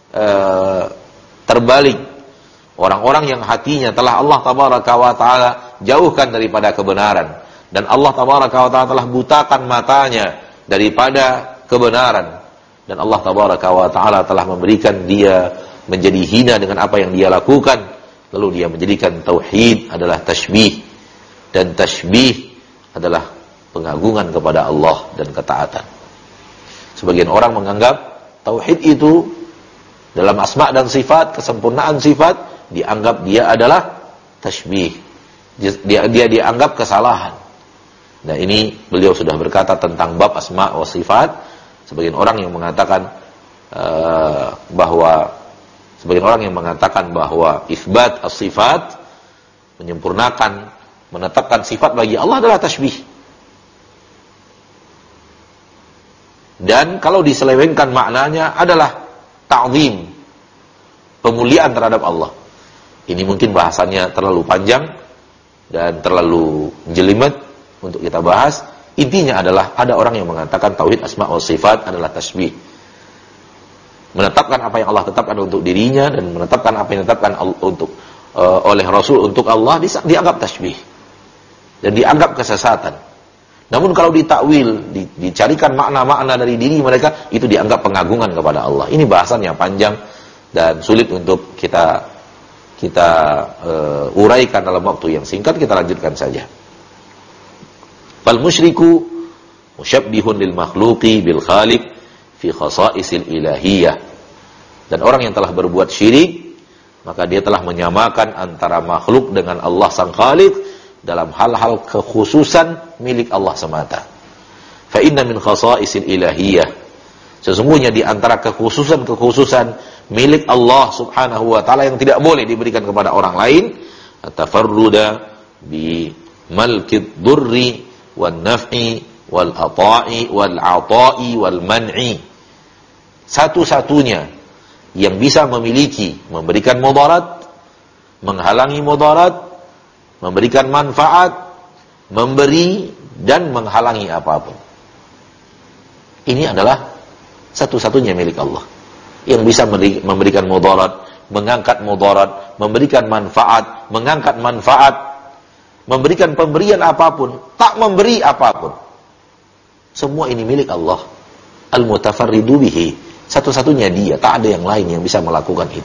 terbalik. Orang-orang yang hatinya telah Allah tabaraka wa ta'ala jauhkan daripada kebenaran, dan Allah tabaraka wa ta'ala telah butakan matanya daripada kebenaran, dan Allah tabaraka wa ta'ala telah memberikan dia menjadi hina dengan apa yang dia lakukan, lalu dia menjadikan tauhid adalah tashbih, dan tashbih adalah pengagungan kepada Allah dan ketaatan. Sebagian orang menganggap tauhid itu dalam asma dan sifat, kesempurnaan sifat, dianggap dia adalah tashbih. Dia dianggap kesalahan. Nah, ini beliau sudah berkata tentang bab asma wa sifat. Sebagian orang yang mengatakan bahwa isbat as-sifat, menyempurnakan, menetapkan sifat bagi Allah adalah tashbih. Dan kalau diselewengkan maknanya adalah ta'zim, pemuliaan terhadap Allah. Ini mungkin bahasannya terlalu panjang dan terlalu jelimet untuk kita bahas. Intinya adalah ada orang yang mengatakan tauhid asma wa sifat adalah tasbih. menetapkan apa yang Allah tetapkan untuk dirinya dan menetapkan apa yang ditetapkan oleh Rasul untuk Allah, dianggap tasbih dan dianggap kesesatan. Namun kalau ditakwil, dicarikan makna-makna dari diri mereka, itu dianggap pengagungan kepada Allah. Ini bahasannya panjang dan sulit untuk kita uraikan dalam waktu yang singkat. Kita lanjutkan saja. Fal musyriku musyabbihun lil makhluqi bil khaliq fi khasa'isil ilahiyah. Dan orang yang telah berbuat syirik, maka dia telah menyamakan antara makhluk dengan Allah sang Khaliq dalam hal-hal kekhususan milik Allah semata. Fa inna min khasa'isil ilahiyah, sesungguhnya di antara kekhususan milik Allah Subhanahu wa taala yang tidak boleh diberikan kepada orang lain, at-tafarruda bi malkid durri wan naf'i wal ata'i wal ata'i wal man'i. Satu-satunya yang bisa memiliki, memberikan mudarat, menghalangi mudarat, memberikan manfaat, memberi dan menghalangi apapun. Ini adalah satu-satunya milik Allah yang bisa memberikan mudarat, mengangkat mudarat, memberikan manfaat, mengangkat manfaat, memberikan pemberian apapun, tak memberi apapun. Semua ini milik Allah. Al-mutafarridu bihi. Satu-satunya dia, tak ada yang lain yang bisa melakukan itu.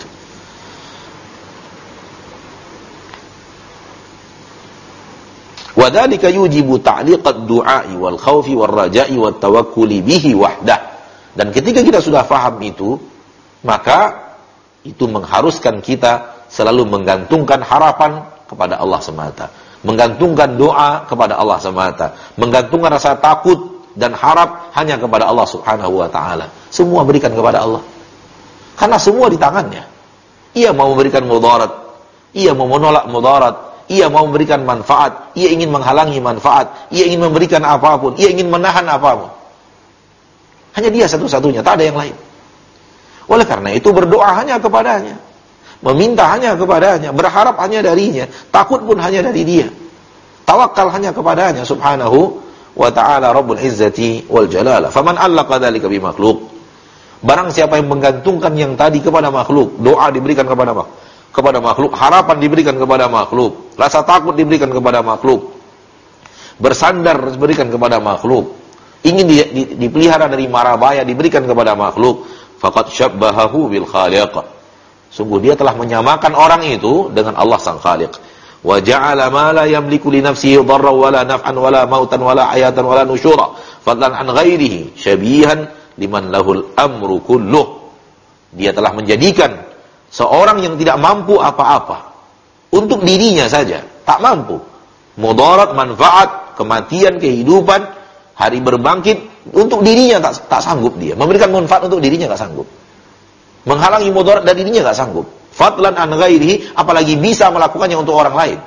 Wadzalika yujibu ta'liqad du'a'i wal khaufi wal raja'i wat tawakkuli bihi wahdah. Dan ketika kita sudah faham itu, maka itu mengharuskan kita selalu menggantungkan harapan kepada Allah semata, menggantungkan doa kepada Allah semata, menggantungkan rasa takut dan harap hanya kepada Allah Subhanahu wa taala. Semua berikan kepada Allah. Karena semua di tangannya. Ia mau memberikan mudarat, ia mau menolak mudarat, ia mau memberikan manfaat, ia ingin menghalangi manfaat, ia ingin memberikan apapun, ia ingin menahan apapun. Hanya dia satu-satunya, tak ada yang lain. Oleh karena itu berdoa hanya kepadanya, meminta hanya kepadanya, berharap hanya darinya, takut pun hanya dari dia, tawakal hanya kepadanya Subhanahu wa ta'ala Rabbul Izzati wal Jalala. Faman allaqa dzalika bi makhluk, barang siapa yang menggantungkan yang tadi kepada makhluk, doa diberikan kepada makhluk, harapan diberikan kepada makhluk, rasa takut diberikan kepada makhluk, bersandar diberikan kepada makhluk, ingin dipelihara dari mara bahaya diberikan kepada makhluk, faqad syabbahahu bil khaliq, sungguh dia telah menyamakan orang itu dengan Allah sang Khaliq. Wa ja'ala ma la yamliku li nafsihi dharran wala naf'an wala mautan wala hayatan wala nusyura fadlan an ghairihi syabihan liman lahul amru kulluh. Dia telah menjadikan seorang yang tidak mampu apa-apa untuk dirinya saja, tak mampu. Mudarat, manfaat, kematian, kehidupan, hari berbangkit, untuk dirinya tak sanggup dia. Memberikan manfaat untuk dirinya tak sanggup. Menghalangi mudarat dari dirinya tak sanggup. Fadlan an ghairihi, apalagi bisa melakukannya untuk orang lain.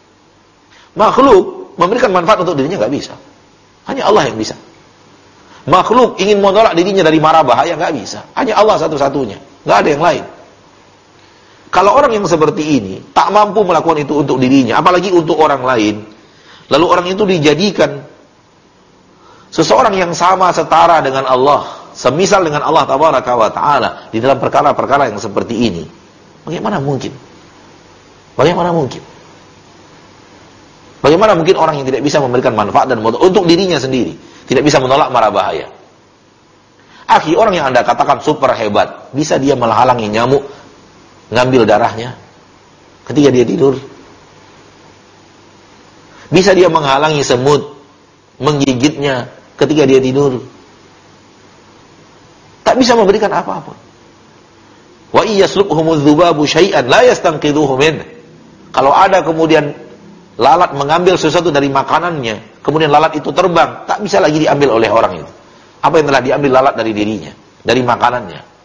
Makhluk memberikan manfaat untuk dirinya tak bisa. Hanya Allah yang bisa. Makhluk ingin menolak dirinya dari mara bahaya tak bisa. Hanya Allah satu-satunya, tak ada yang lain. Kalau orang yang seperti ini tak mampu melakukan itu untuk dirinya, apalagi untuk orang lain, lalu orang itu dijadikan seseorang yang sama setara dengan Allah, semisal dengan Allah Tabaraka wa Ta'ala di dalam perkara-perkara yang seperti ini, bagaimana mungkin? Bagaimana mungkin? Bagaimana mungkin orang yang tidak bisa memberikan manfaat dan mudarat untuk dirinya sendiri, tidak bisa menolak mara bahaya? Akhi, orang yang Anda katakan super hebat, bisa dia menghalangi nyamuk ngambil darahnya ketika dia tidur? Bisa dia menghalangi semut menggigitnya ketika dia tidur? Tak bisa memberikan apa-apa. Wa iyaslubhumudz dzubabu syai'an la yastanqidhuhu min. Kalau ada kemudian lalat mengambil sesuatu dari makanannya, kemudian lalat itu terbang, tak bisa lagi diambil oleh orang itu. Apa yang telah diambil lalat dari dirinya, dari makanannya.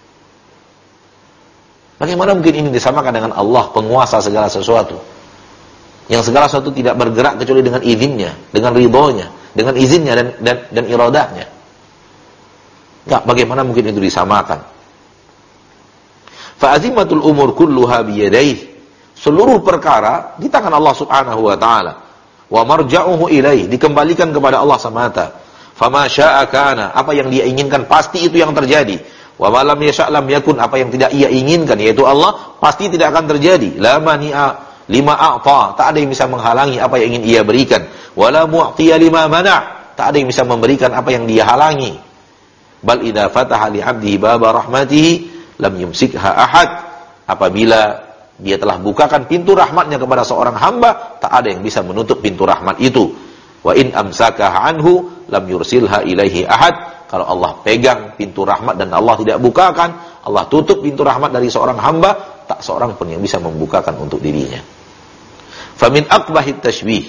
Bagaimana mungkin ini disamakan dengan Allah, penguasa segala sesuatu, yang segala sesuatu tidak bergerak kecuali dengan izinnya, dengan ridhonya, dengan izinnya dan iradahnya? Enggak, bagaimana mungkin itu disamakan? Fa'azimatul umur kulluha biyadaihi, seluruh perkara di tangan Allah Subhanahu wa taala. Wa marja'uhu ilaih, dikembalikan kepada Allah semata. Fama syaa kana, apa yang dia inginkan pasti itu yang terjadi. Wa ma lam yasha' lam yakun, apa yang tidak ia inginkan yaitu Allah pasti tidak akan terjadi. La mani'a lima a'ta, tak ada yang bisa menghalangi apa yang ingin ia berikan. Wala mu'tiya lima mana', tak ada yang bisa memberikan apa yang dia halangi. Bal idza fataha li 'abdihi baba rahmatihi lam yumsikha ahad, apabila dia telah bukakan pintu rahmatnya kepada seorang hamba, tak ada yang bisa menutup pintu rahmat itu. Wa in amsakaha anhu lam yursilha ilaihi ahad, kalau Allah pegang pintu rahmat dan Allah tidak bukakan, Allah tutup pintu rahmat dari seorang hamba, tak seorang pun yang bisa membukakan untuk dirinya. Famin aqbahit tashbih,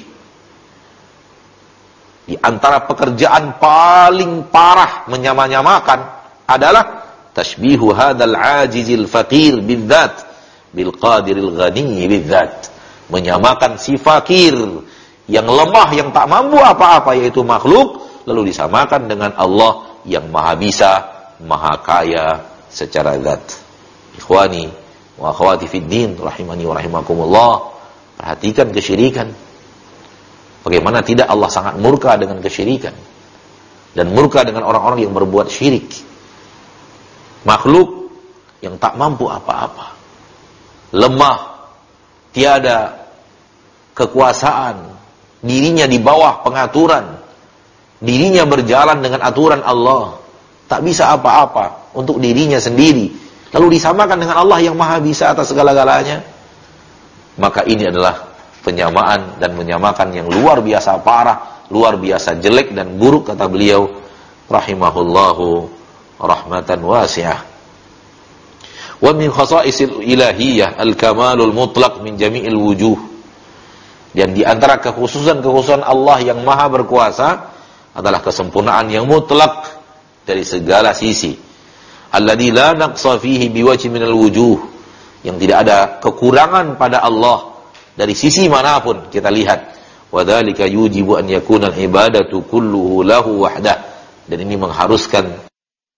di antara pekerjaan paling parah menyama-nyamakan adalah tashbihu hadzal ajizil faqir bidzat bil qadiril ghani bidzat, menyamakan si fakir yang lemah, yang tak mampu apa-apa yaitu makhluk, lalu disamakan dengan Allah yang maha bisa, maha kaya secara zat. Ikhwani wa akhwati fid din rahimani wa rahimakumullah, perhatikan kesyirikan. Bagaimana tidak Allah sangat murka dengan kesyirikan dan murka dengan orang-orang yang berbuat syirik. Makhluk yang tak mampu apa-apa, lemah, tiada kekuasaan, dirinya di bawah pengaturan, dirinya berjalan dengan aturan Allah, tak bisa apa-apa untuk dirinya sendiri, lalu disamakan dengan Allah yang maha bisa atas segala-galanya. Maka ini adalah penyamaan dan menyamakan yang luar biasa parah, luar biasa jelek dan buruk, kata beliau rahimahullahu rahmatan wasi'ah. Wa min khasa'isil ilahiyah al-kamalul mutlaq min jami'il wujuh, dan di antara kekhususan-kekhususan Allah yang maha berkuasa adalah kesempurnaan yang mutlak dari segala sisi. Alladzi la naqsa fihi biwajhin minal wujuh, yang tidak ada kekurangan pada Allah dari sisi manapun kita lihat. Wa dzalika yujibu an yakuna al-ibadatu kulluhu lahu wahdah, dan ini mengharuskan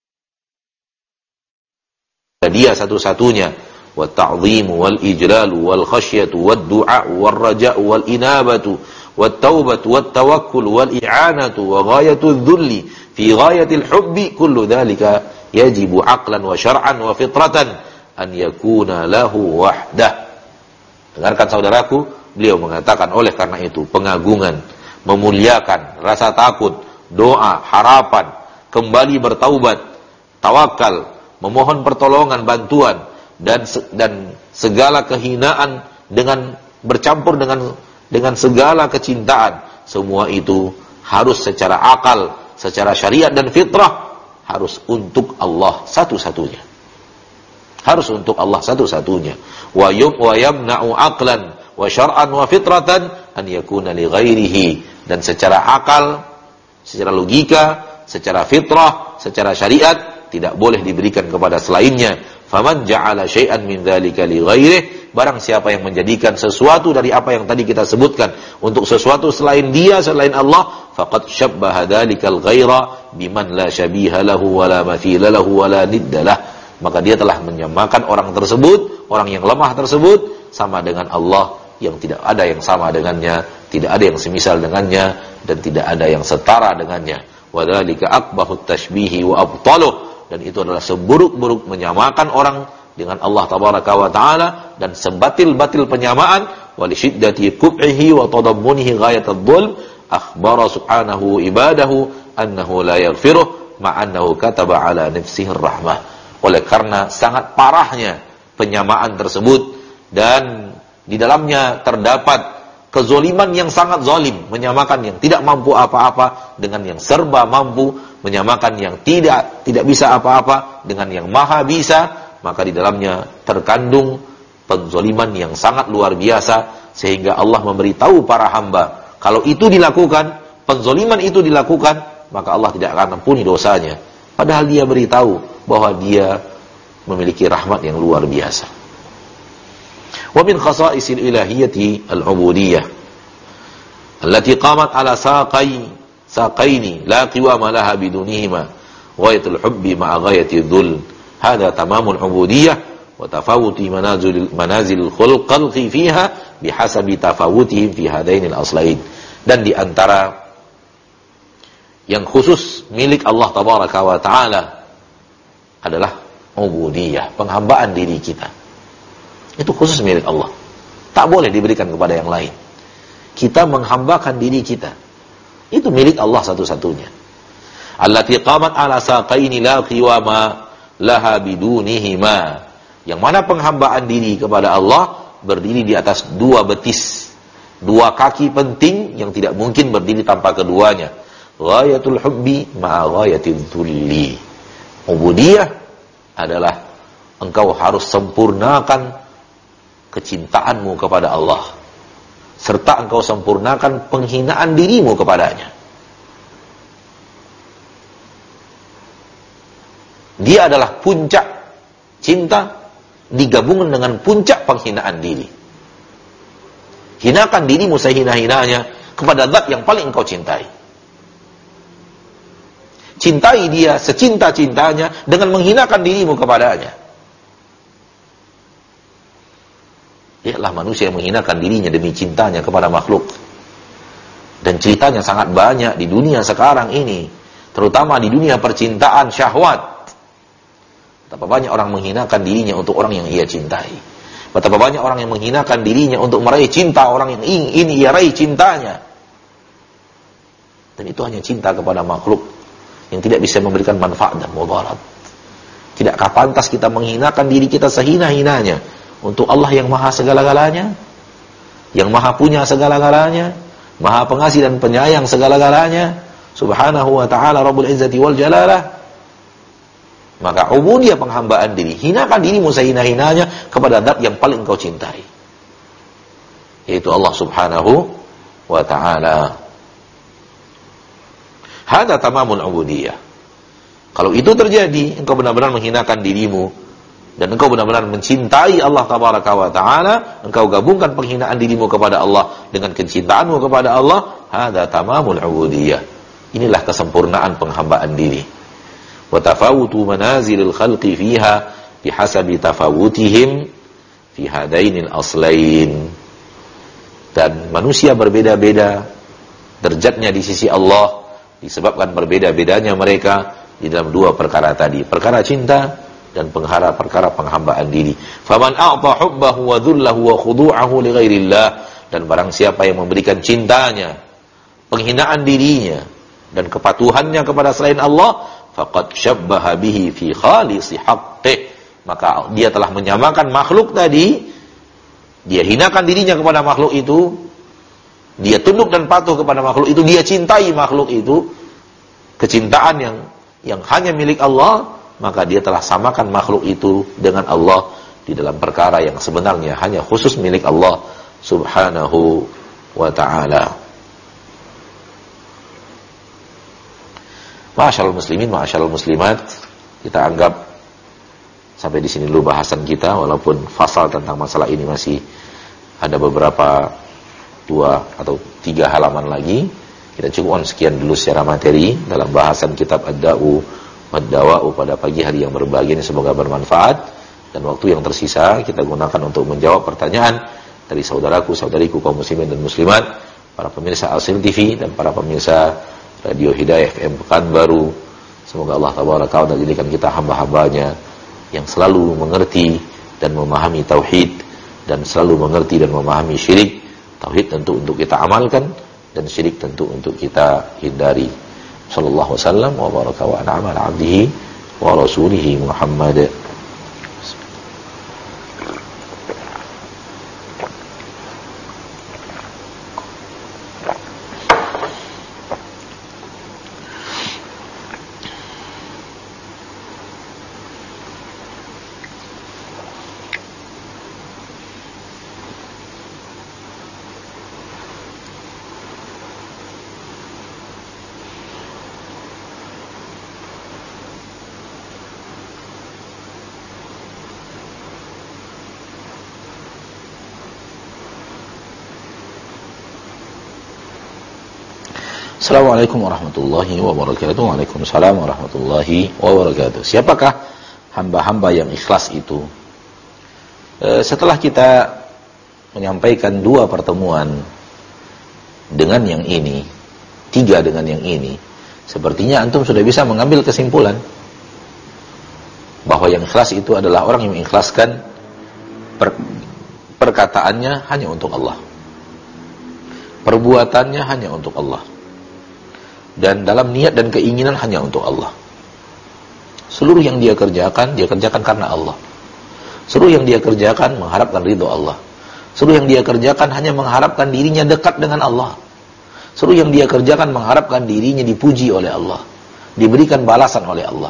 dia satu-satunya. Wa ta'dhimu wal ijlalu wal khasyatu wad du'a wal raja'u wal inabatu wat taubatu wat tawakkul wal i'anatu wa ghayatul dhulli fi ghayatil hubbi, kullu dhalika yajibu aqlan wa syar'an wa fitratan an yakuna lahu wahdah. Dengarkan saudaraku, beliau mengatakan oleh karena itu pengagungan, memuliakan, rasa takut, doa, harapan, kembali bertaubat, tawakal, memohon pertolongan, bantuan, dan segala kehinaan dengan bercampur dengan segala kecintaan, semua itu harus secara akal, secara syariat dan fitrah, harus untuk Allah satu-satunya. Harus untuk Allah satu-satunya. Wa yamna'u aqlan wa syar'an wa fitratan an yakuna li ghairihi, dan secara akal, secara logika, secara fitrah, secara syariat tidak boleh diberikan kepada selainnya. Faman ja'ala syai'an min dzalika li ghairihi, barang siapa yang menjadikan sesuatu dari apa yang tadi kita sebutkan untuk sesuatu selain dia, selain Allah, faqad syabbaha dzalikal ghaira biman la syabiha lahu wa la mathila lahu wa la nidda lah, maka dia telah menyamakan orang tersebut, orang yang lemah tersebut, sama dengan Allah yang tidak ada yang sama dengannya, tidak ada yang semisal dengannya, dan tidak ada yang setara dengannya. Wa dzalika aqbahut tashbihi wa abtaluh, dan itu adalah seburuk-buruk menyamakan orang dengan Allah tabaraka wa taala, dan sebatil-batil penyamaan. Wa li syiddati qub'ihi wa tadammunihi ghayatadh dhulm akhbara subhanahu ibadahu annahu la yaghfiruh ma'annahu kataba ala nafsihi rahmah. Oleh karena sangat parahnya penyamaan tersebut, dan di dalamnya terdapat kezoliman yang sangat zalim, menyamakan yang tidak mampu apa-apa dengan yang serba mampu, menyamakan yang tidak bisa apa-apa dengan yang maha bisa, maka di dalamnya terkandung penzoliman yang sangat luar biasa, sehingga Allah memberitahu para hamba, kalau itu dilakukan, penzoliman itu dilakukan, maka Allah tidak akan ampuni dosanya, padahal dia beritahu bahwa dia memiliki rahmat yang luar biasa. Wa min khasa'isil ilahiyyati al-'ubudiyyah allati qamat ala saqaini la qiwama laha bidunihima ghayatul hubbi ma'a ghayatil dhul. Hadha tamamul 'ubudiyyah wa tafawuti manazil khalqi fiha bihasabi tafawutihim fi hadainil aslain. Dan di antara yang khusus milik Allah tabaraka wa taala adalah ubudiyah, penghambaan diri kita. Itu khusus milik Allah. Tak boleh diberikan kepada yang lain. Kita menghambakan diri kita. Itu milik Allah satu-satunya. Allati qamat ala saqaini la qiwama laha bidunihima. Yang mana penghambaan diri kepada Allah berdiri di atas dua betis, dua kaki penting yang tidak mungkin berdiri tanpa keduanya. Ghayatul hubbi ma'a ghayatil dhulli. Ubudiyah adalah engkau harus sempurnakan kecintaanmu kepada Allah, serta engkau sempurnakan penghinaan dirimu kepadanya. Dia adalah puncak cinta digabungkan dengan puncak penghinaan diri. Hinakan dirimu sehina-hinanya kepada zat yang paling engkau cintai. Cintai dia secinta-cintanya dengan menghinakan dirimu kepadanya. Lihatlah manusia yang menghinakan dirinya demi cintanya kepada makhluk. Dan ceritanya sangat banyak di dunia sekarang ini, terutama di dunia percintaan syahwat. Betapa banyak orang menghinakan dirinya untuk orang yang ia cintai. Betapa banyak orang yang menghinakan dirinya untuk meraih cinta orang yang ingin ia raih cintanya. Dan itu hanya cinta kepada makhluk yang tidak bisa memberikan manfaat dan mudarat. Tidakkah pantas kita menghinakan diri kita sehina-hinanya untuk Allah yang maha segala-galanya, yang maha punya segala-galanya, maha pengasih dan penyayang segala-galanya, subhanahu wa ta'ala rabbul izzati wal jalalah. Maka ubudiyah penghambaan diri, hinakan dirimu sehina-hinanya kepada zat yang paling kau cintai, yaitu Allah subhanahu wa ta'ala. Hada tamamul ubudiyah. Kalau itu terjadi, engkau benar-benar menghinakan dirimu dan engkau benar-benar mencintai Allah tabaraka wa taala, engkau gabungkan penghinaan dirimu kepada Allah dengan kecintaanmu kepada Allah, hada tamamul ubudiyah. Inilah kesempurnaan penghambaan diri. Wa tafawutu manazilil khalqi fiha bihasabi tafawutihim fi hadainil aslain. Dan manusia berbeda-beda derajatnya di sisi Allah disebabkan berbeda-bedanya mereka di dalam dua perkara tadi, perkara cinta dan perkara penghambaan diri. Faman a'ta hubbahu wa dhullahu wa khudu'ahu li ghairillah, dan barang siapa yang memberikan cintanya, penghinaan dirinya dan kepatuhannya kepada selain Allah, faqad syabbaha bihi fi khalisi haqqih, maka dia telah menyamakan makhluk tadi, dia hinakan dirinya kepada makhluk itu, dia tunduk dan patuh kepada makhluk itu, dia cintai makhluk itu, kecintaan yang hanya milik Allah, maka dia telah samakan makhluk itu dengan Allah di dalam perkara yang sebenarnya hanya khusus milik Allah subhanahu wa ta'ala. Ma'asyiral muslimin, ma'asyiral muslimat, kita anggap sampai di sini dulu bahasan kita, walaupun fasal tentang masalah ini masih ada beberapa 2 atau 3 halaman lagi. Kita cukupkan sekian dulu secara materi dalam bahasan kitab Ad-Da'u Wad-Dawa'u pada pagi hari yang berbahagia ini. Semoga bermanfaat, dan waktu yang tersisa kita gunakan untuk menjawab pertanyaan dari saudaraku-saudariku kaum muslimin dan muslimat, para pemirsa Al-Sin TV dan para pemirsa Radio Hidayah FM Pekanbaru. Semoga Allah tabaraka wa ta'ala jadikan kita hamba-hambanya yang selalu mengerti dan memahami tauhid, dan selalu mengerti dan memahami syirik. Tauhid tentu untuk kita amalkan, dan syirik tentu untuk kita hindari. Sallallahu wasallam wa baraka wa an'ama ala 'abdihi wa rasulihi Muhammad. Assalamualaikum warahmatullahi wabarakatuh. Waalaikumsalam warahmatullahi wabarakatuh. Siapakah hamba-hamba yang ikhlas itu? Setelah kita menyampaikan 2 pertemuan dengan yang ini, 3 dengan yang ini, sepertinya antum sudah bisa mengambil kesimpulan bahwa yang ikhlas itu adalah orang yang mengikhlaskan perkataannya hanya untuk Allah, perbuatannya hanya untuk Allah, dan dalam niat dan keinginan hanya untuk Allah. Seluruh yang dia kerjakan karena Allah. Seluruh yang dia kerjakan mengharapkan ridho Allah. Seluruh yang dia kerjakan hanya mengharapkan dirinya dekat dengan Allah. Seluruh yang dia kerjakan mengharapkan dirinya dipuji oleh Allah, diberikan balasan oleh Allah.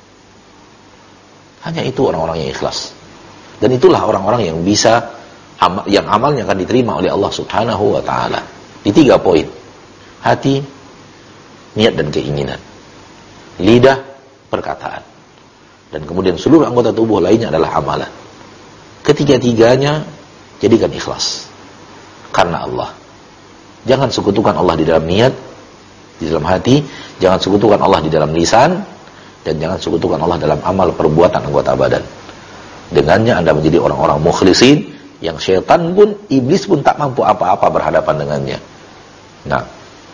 Hanya itu orang-orang yang ikhlas. Dan itulah orang-orang yang bisa, yang amalnya akan diterima oleh Allah Subhanahu wa ta'ala. Di 3 poin. Hati, niat dan keinginan. Lidah, perkataan. Dan kemudian seluruh anggota tubuh lainnya adalah amalan. Ketiga-tiganya jadikan ikhlas karena Allah. Jangan sekutukan Allah di dalam niat, di dalam hati. Jangan sekutukan Allah di dalam lisan, dan jangan sekutukan Allah dalam amal perbuatan anggota badan. Dengannya Anda menjadi orang-orang mukhlisin, yang syaitan pun, iblis pun tak mampu apa-apa berhadapan dengannya. Nah,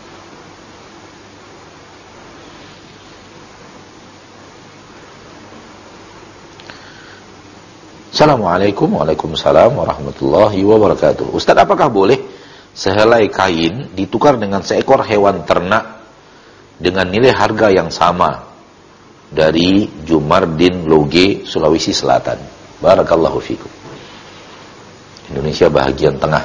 Assalamualaikum waalaikumsalam warahmatullahi wabarakatuh. Ustaz, apakah boleh sehelai kain ditukar dengan seekor hewan ternak dengan nilai harga yang sama? Dari Jumardin Loge, Sulawesi Selatan. Barakallahu fikum. Indonesia bahagian tengah.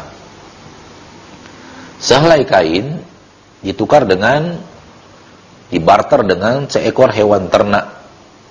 Sehelai kain ditukar dengan, dibarter dengan seekor hewan ternak.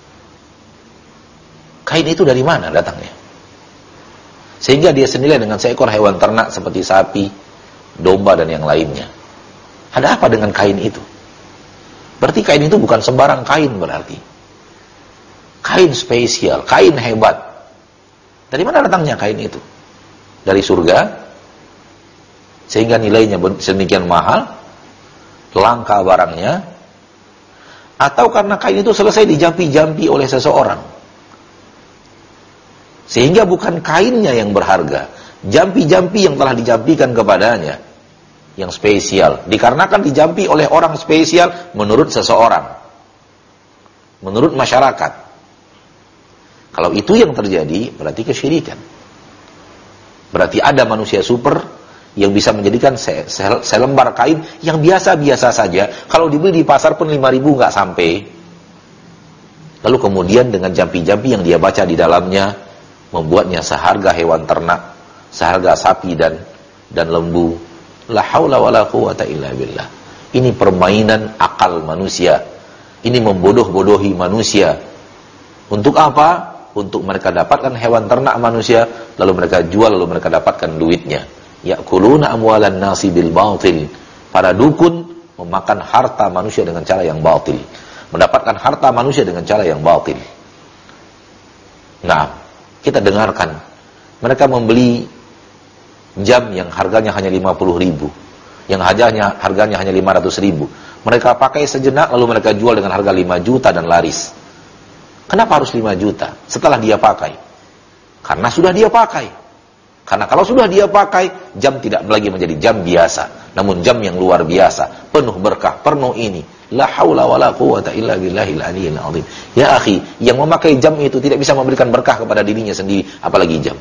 Kain itu dari mana datangnya? Sehingga dia senilai dengan seekor hewan ternak seperti sapi, domba, dan yang lainnya. Ada apa dengan kain itu? Berarti kain itu bukan sembarang kain berarti. Kain spesial, kain hebat. Dari mana datangnya kain itu? Dari surga? Sehingga nilainya sedemikian mahal? Langka barangnya? Atau karena kain itu selesai dijampi-jampi oleh seseorang? Sehingga bukan kainnya yang berharga, jampi-jampi yang telah dijampikan kepadanya yang spesial, dikarenakan dijampi oleh orang spesial menurut seseorang, menurut masyarakat. Kalau itu yang terjadi, berarti kesyirikan. Berarti ada manusia super yang bisa menjadikan selembar kain yang biasa-biasa saja, kalau dibeli di pasar pun 5.000 nggak sampai. Lalu kemudian dengan jampi-jampi yang dia baca di dalamnya, membuatnya seharga hewan ternak, seharga sapi dan lembu. La haula wala quwata illa billah. Ini permainan akal manusia. Ini membodoh-bodohi manusia. Untuk apa? Untuk mereka dapatkan hewan ternak manusia, lalu mereka jual, lalu mereka dapatkan duitnya. Ya'kuluna amwalan nasi bil batil. Para dukun memakan harta manusia dengan cara yang batil. Mendapatkan harta manusia dengan cara yang batil. Nah, kita dengarkan, mereka membeli jam yang harganya hanya 50.000, yang harganya hanya 500.000. Mereka pakai sejenak, lalu mereka jual dengan harga 5 juta dan laris. Kenapa harus 5 juta setelah dia pakai? Karena sudah dia pakai. Karena kalau sudah dia pakai, jam tidak lagi menjadi jam biasa, namun jam yang luar biasa, penuh berkah, penuh ini. La haula wala quwata illa billahil aliyyil azim. Ya akhi, yang memakai jam itu tidak bisa memberikan berkah kepada dirinya sendiri, apalagi jam.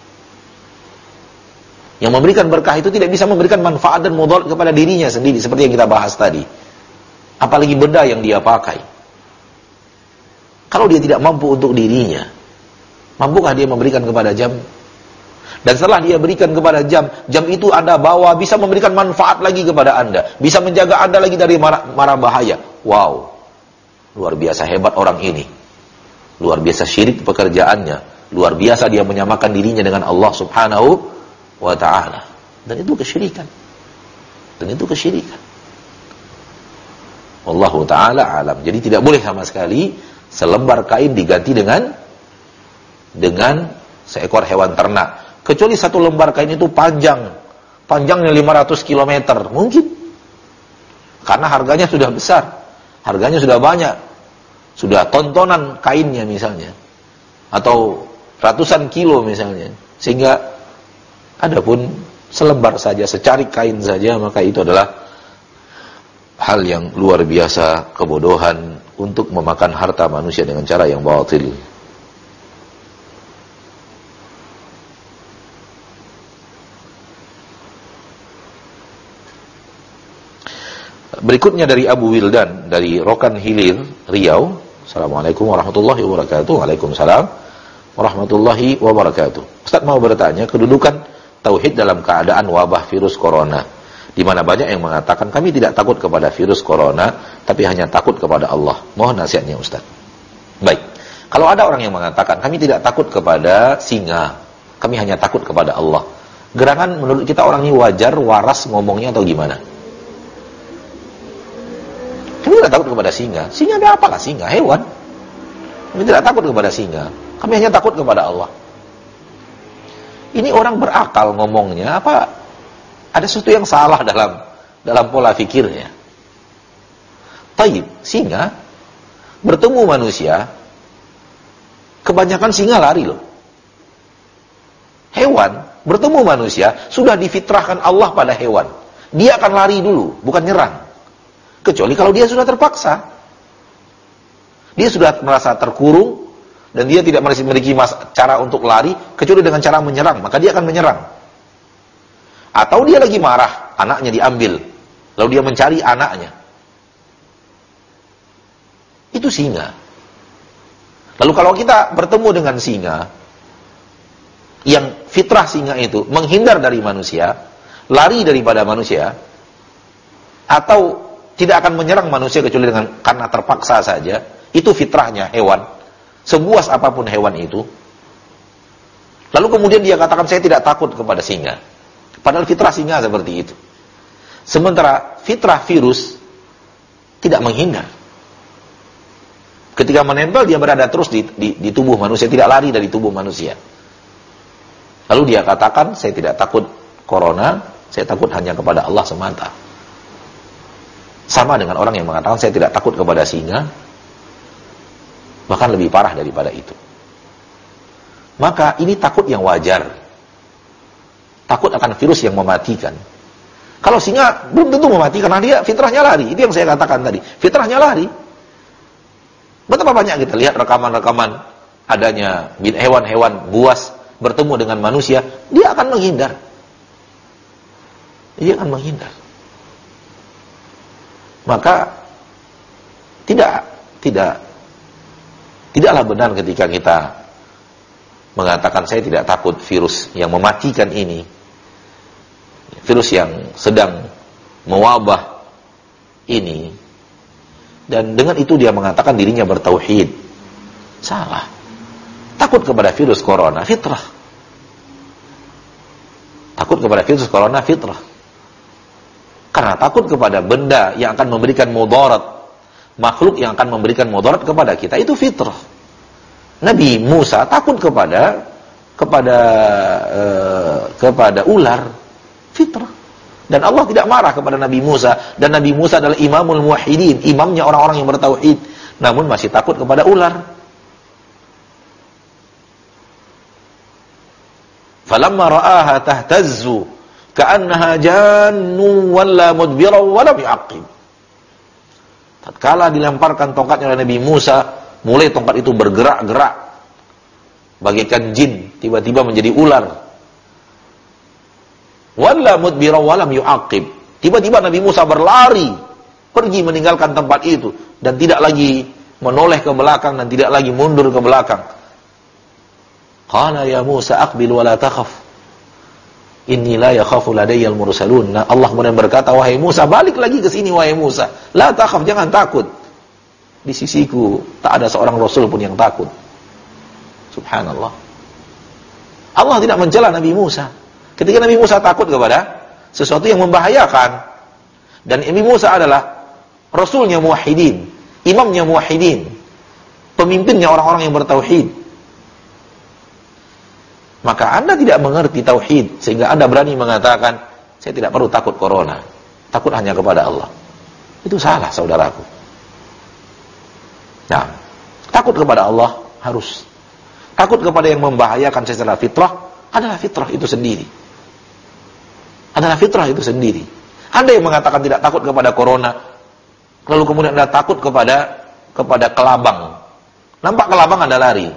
Yang memberikan berkah itu tidak bisa memberikan manfaat dan mudarat kepada dirinya sendiri, seperti yang kita bahas tadi. Apalagi benda yang dia pakai. Kalau dia tidak mampu untuk dirinya, mampukah dia memberikan kepada jam? Dan setelah dia berikan kepada jam, jam itu Anda bawa, bisa memberikan manfaat lagi kepada Anda. Bisa menjaga Anda lagi dari mara bahaya. Wow, luar biasa hebat orang ini. Luar biasa syirik pekerjaannya. Luar biasa dia menyamakan dirinya dengan Allah Subhanahu wa ta'ala. Dan itu kesyirikan. Wallahu ta'ala alam. Jadi tidak boleh sama sekali selembar kain diganti dengan seekor hewan ternak. Kecuali satu lembar kain itu panjangnya 500 km, mungkin. Karena harganya sudah besar, harganya sudah banyak, sudah tontonan kainnya misalnya, atau ratusan kilo misalnya. Sehingga adapun selembar saja, secarik kain saja, maka itu adalah hal yang luar biasa, kebodohan untuk memakan harta manusia dengan cara yang batil. Berikutnya dari Abu Wildan dari Rokan Hilir, Riau. Assalamualaikum warahmatullahi wabarakatuh. Waalaikumsalam warahmatullahi wabarakatuh. Ustaz mau bertanya, kedudukan tauhid dalam keadaan wabah virus corona, di mana banyak yang mengatakan kami tidak takut kepada virus corona, tapi hanya takut kepada Allah. Mohon nasihatnya Ustaz. Baik, kalau ada orang yang mengatakan kami tidak takut kepada singa, kami hanya takut kepada Allah, gerangan menurut kita orang ini wajar, waras ngomongnya atau gimana? Kami tidak takut kepada singa. Singa ada apalah singa? Hewan. Kami tidak takut kepada singa. Kami hanya takut kepada Allah. Ini orang berakal ngomongnya, apa ada sesuatu yang salah dalam pola pikirnya? Taib, singa bertemu manusia, kebanyakan singa lari loh. Hewan bertemu manusia, sudah difitrahkan Allah pada hewan. Dia akan lari dulu, bukan nyerang. Kecuali kalau dia sudah terpaksa. Dia sudah merasa terkurung, dan dia tidak masih memiliki cara untuk lari, kecuali dengan cara menyerang, maka dia akan menyerang. Atau dia lagi marah, anaknya diambil, lalu dia mencari anaknya. Itu singa. Lalu kalau kita bertemu dengan singa, yang fitrah singa itu menghindar dari manusia, lari daripada manusia, atau tidak akan menyerang manusia kecuali karena terpaksa saja, itu fitrahnya hewan. Sebuas apapun hewan itu. Lalu kemudian dia katakan saya tidak takut kepada singa. Padahal fitrah singa seperti itu. Sementara fitrah virus tidak menghindar. Ketika menempel dia berada terus di tubuh manusia, tidak lari dari tubuh manusia. Lalu dia katakan saya tidak takut corona, saya takut hanya kepada Allah semata. Sama dengan orang yang mengatakan saya tidak takut kepada singa, bahkan lebih parah daripada itu. Maka ini takut yang wajar. Takut akan virus yang mematikan. Kalau singa belum tentu mematikan, karena dia fitrahnya lari. Itu yang saya katakan tadi, fitrahnya lari. Betapa banyak kita lihat rekaman-rekaman adanya hewan-hewan buas bertemu dengan manusia, dia akan menghindar. Dia akan menghindar. Maka tidaklah benar ketika kita mengatakan saya tidak takut virus yang mematikan ini, virus yang sedang mewabah ini, dan dengan itu dia mengatakan dirinya bertauhid. Salah. Takut kepada virus corona fitrah. Takut kepada virus corona fitrah. Karena takut kepada benda yang akan memberikan mudarat, makhluk yang akan memberikan mudarat kepada kita, itu fitrah. Nabi Musa takut kepada ular, fitrah. Dan Allah tidak marah kepada Nabi Musa, dan Nabi Musa adalah imamul muwahhidin, imamnya orang-orang yang bertauhid, namun masih takut kepada ular. Falamma ra'aha tahtazzu ka'annaha jannu walla mudbira wa lam yu'aqib. Tatkala dilemparkan tongkatnya oleh Nabi Musa, mulai tongkat itu bergerak-gerak bagaikan jin, tiba-tiba menjadi ular. Walla mudbira wa lam yu'aqib. Tiba-tiba Nabi Musa berlari, pergi meninggalkan tempat itu, dan tidak lagi menoleh ke belakang dan tidak lagi mundur ke belakang. Qala ya Musa aqbil wa la takhaf. Inni la yakhafu ladayyal mursalun. Nah, Allah kemudian berkata, wahai Musa, balik lagi ke sini wahai Musa. La takhaf, jangan takut. Di sisiku tak ada seorang rasul pun yang takut. Subhanallah. Allah tidak mencela Nabi Musa. Ketika Nabi Musa takut kepada sesuatu yang membahayakan, dan Nabi Musa adalah rasulnya muwahhidin, imamnya muwahhidin, pemimpinnya orang-orang yang bertauhid. Maka Anda tidak mengerti tauhid sehingga Anda berani mengatakan saya tidak perlu takut corona, takut hanya kepada Allah. Itu salah, saudaraku. Nah, takut kepada Allah harus. Takut kepada yang membahayakan secara fitrah adalah fitrah itu sendiri. Adalah fitrah itu sendiri. Anda yang mengatakan tidak takut kepada corona, lalu kemudian Anda takut kepada kelabang. Nampak kelabang Anda lari.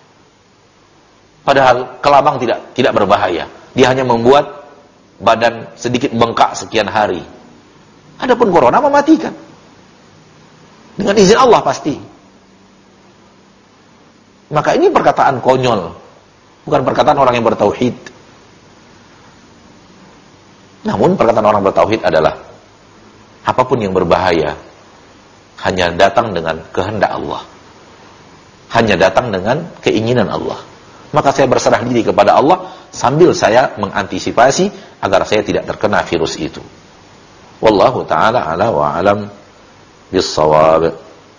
Padahal kelabang tidak berbahaya. Dia hanya membuat badan sedikit bengkak sekian hari. Adapun corona mematikan. Dengan izin Allah pasti. Maka ini perkataan konyol, bukan perkataan orang yang bertauhid. Namun perkataan orang bertauhid adalah apapun yang berbahaya hanya datang dengan kehendak Allah, hanya datang dengan keinginan Allah. Maka saya berserah diri kepada Allah sambil saya mengantisipasi agar saya tidak terkena virus itu. Wallahu ta'ala ala wa alam bis-shawab.